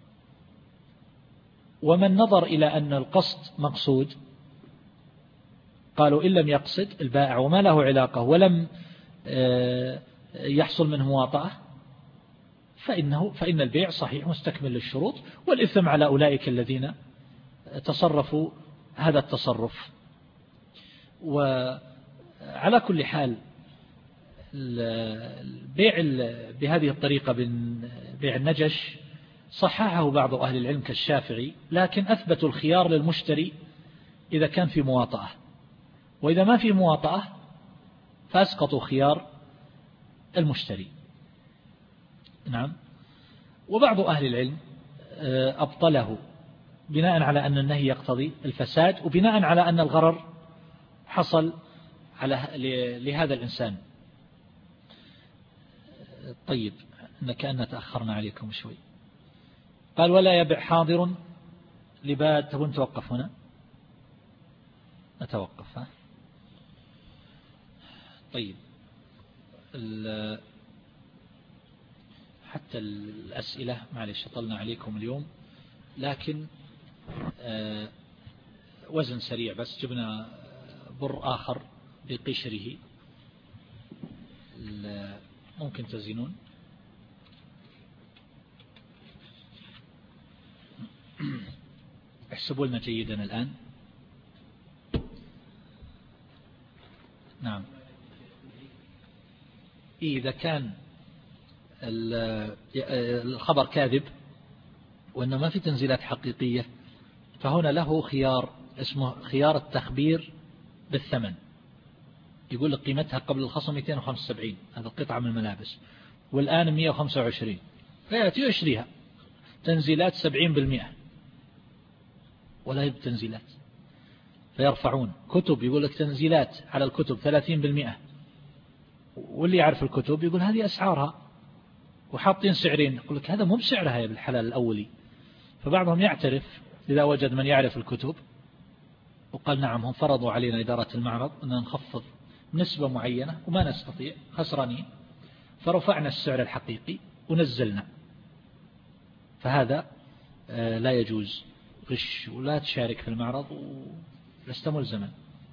ومن نظر إلى أن القصد مقصود قالوا إن لم يقصد البائع وما له علاقة ولم يحصل منه مواطأة فإنه فإن البيع صحيح مستكمل للشروط، والإثم على أولئك الذين تصرفوا هذا التصرف. وعلى كل حال البيع بهذه الطريقة بيع النجش صححه بعض أهل العلم كالشافعي، لكن أثبتوا الخيار للمشتري إذا كان في مواطأة، وإذا ما في مواطأة فأسقطوا خيار المشتري. نعم. وبعض أهل العلم أبطله بناء على أن النهي يقتضي الفساد، وبناء على أن الغرر حصل على لهذا الإنسان. طيب كأننا تأخرنا عليكم شوي. قال ولا يبع حاضر لباد. تبون نتوقف هنا؟ نتوقف. ها؟ طيب حتى الأسئلة معلش طلنا عليكم اليوم، لكن وزن سريع بس. جبنا بر آخر بقشره، ممكن تزينون. احسبوا لنا جيدا الآن. نعم. إذا كان الخبر كاذب وأنه ما في تنزيلات حقيقية فهنا له خيار اسمه خيار التخبير بالثمن. يقول لك قيمتها قبل الخصم مئتين وخمسة وسبعين، هذا قطعة من الملابس، والآن مئة وخمسة وعشرين، فيأتي يشتريها تنزيلات سبعين بالمئة ولا يبقى تنزيلات، فيرفعون كتب يقول لك تنزيلات على الكتب ثلاثين بالمئة، واللي يعرف الكتب يقول هذه أسعارها، وحاطين سعرين، يقول لك هذا مو بسعرها يا بالحلال الأولي. فبعضهم يعترف إذا وجد من يعرف الكتب وقال نعم هم فرضوا علينا إدارة المعرض أن نخفض نسبة معينة وما نستطيع خسرانين، فرفعنا السعر الحقيقي ونزلنا، فهذا لا يجوز غش، ولا تشارك في المعرض ولست ملزما.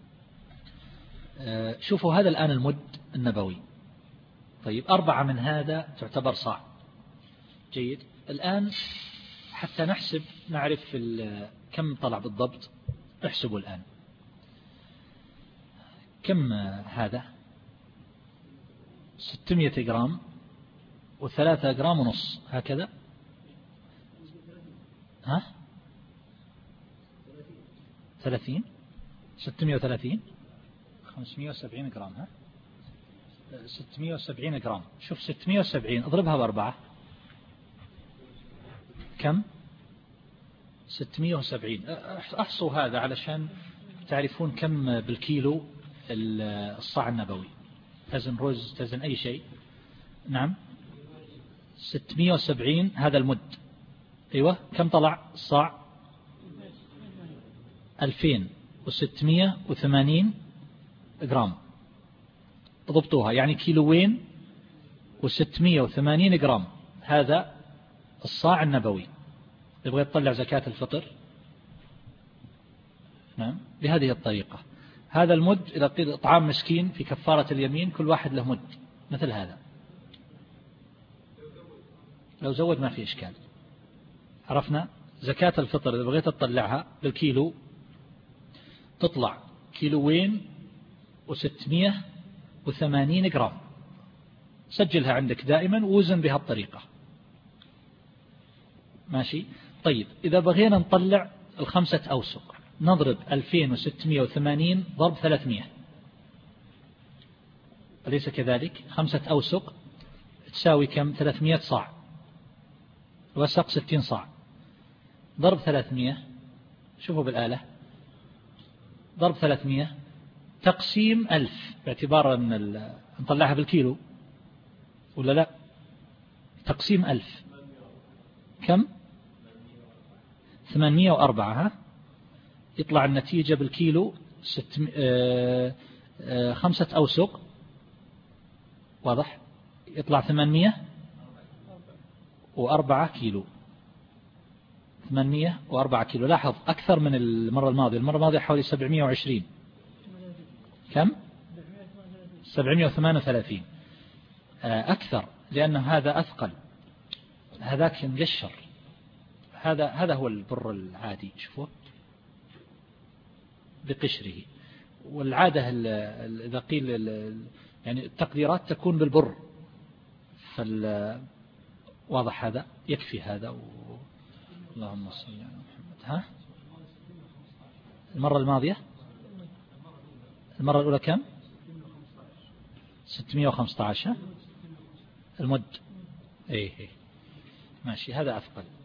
شوفوا هذا الآن المد النبوي، طيب أربعة من هذا تعتبر صاع. جيد. الآن حتى نحسب نعرف كم طلع بالضبط، احسبوا الآن كم هذا. ستمائة جرام وثلاثة جرام ونص هكذا. ها ثلاثين ستمائة وثلاثين خمسمائة وسبعين جرام. ها ستمائة وسبعين جرام. شوف ستمائة وسبعين اضربها بأربعة كم؟ ستمائة وسبعين. أحصوا هذا علشان تعرفون كم بالكيلو الصاع النبوي. تزن رز، تزن أي شيء. نعم ستمائة وسبعين هذا المد. أيوة كم طلع الصاع؟ ألفين وستمائة وثمانين جرام. ضبطوها يعني كيلوين وستمائة وثمانين جرام. هذا الصاع النبوي. يبغى يطلع زكاة الفطر نعم بهذه الطريقة. هذا المد إذا قيل طعام مسكين في كفارة اليمين كل واحد له مد مثل هذا. لو زود ما في إشكال. عرفنا زكاة الفطر إذا بغيت تطلعها بالكيلو تطلع كيلوين وستمائة وثمانين جرام. سجلها عندك دائما ووزن بها الطريقة. ماشي. طيب إذا بغينا نطلع الخمسة أوسق نضرب ألفين وستمائة وثمانين ضرب ثلاثمائة، أليس كذلك؟ خمسة أوسق تساوي كم؟ ثلاثمائة صاع. وسق ستين صاع ضرب ثلاثمائة. شوفوا بالآلة ضرب ثلاثمائة تقسيم ألف، باعتبار أن نطلعها بالكيلو ولا لا؟ تقسيم ألف كم؟ ثمانمائة وأربعة. ها يطلع النتيجة بالكيلو ست آه آه خمسة أوسق. واضح؟ يطلع ثمانمائة وأربعة كيلو. ثمانمائة وأربعة كيلو. لاحظ أكثر من المرة الماضية. المرة الماضية حوالي سبعمائة وعشرين. كم؟ سبعمائة وثمانية وثلاثين. آه أكثر لأن هذا أثقل، هذاك مقشر. هذا هذا هو البر العادي. شوفوا بقشره. والعادة إذا قيل يعني التقديرات تكون بالبر. واضح هذا يكفي هذا و... اللهم صل على محمد. ها المرة الماضية المرة الأولى كم؟ ستمائة وخمسة عشر المد. ايه ايه ماشي. هذا أثقل.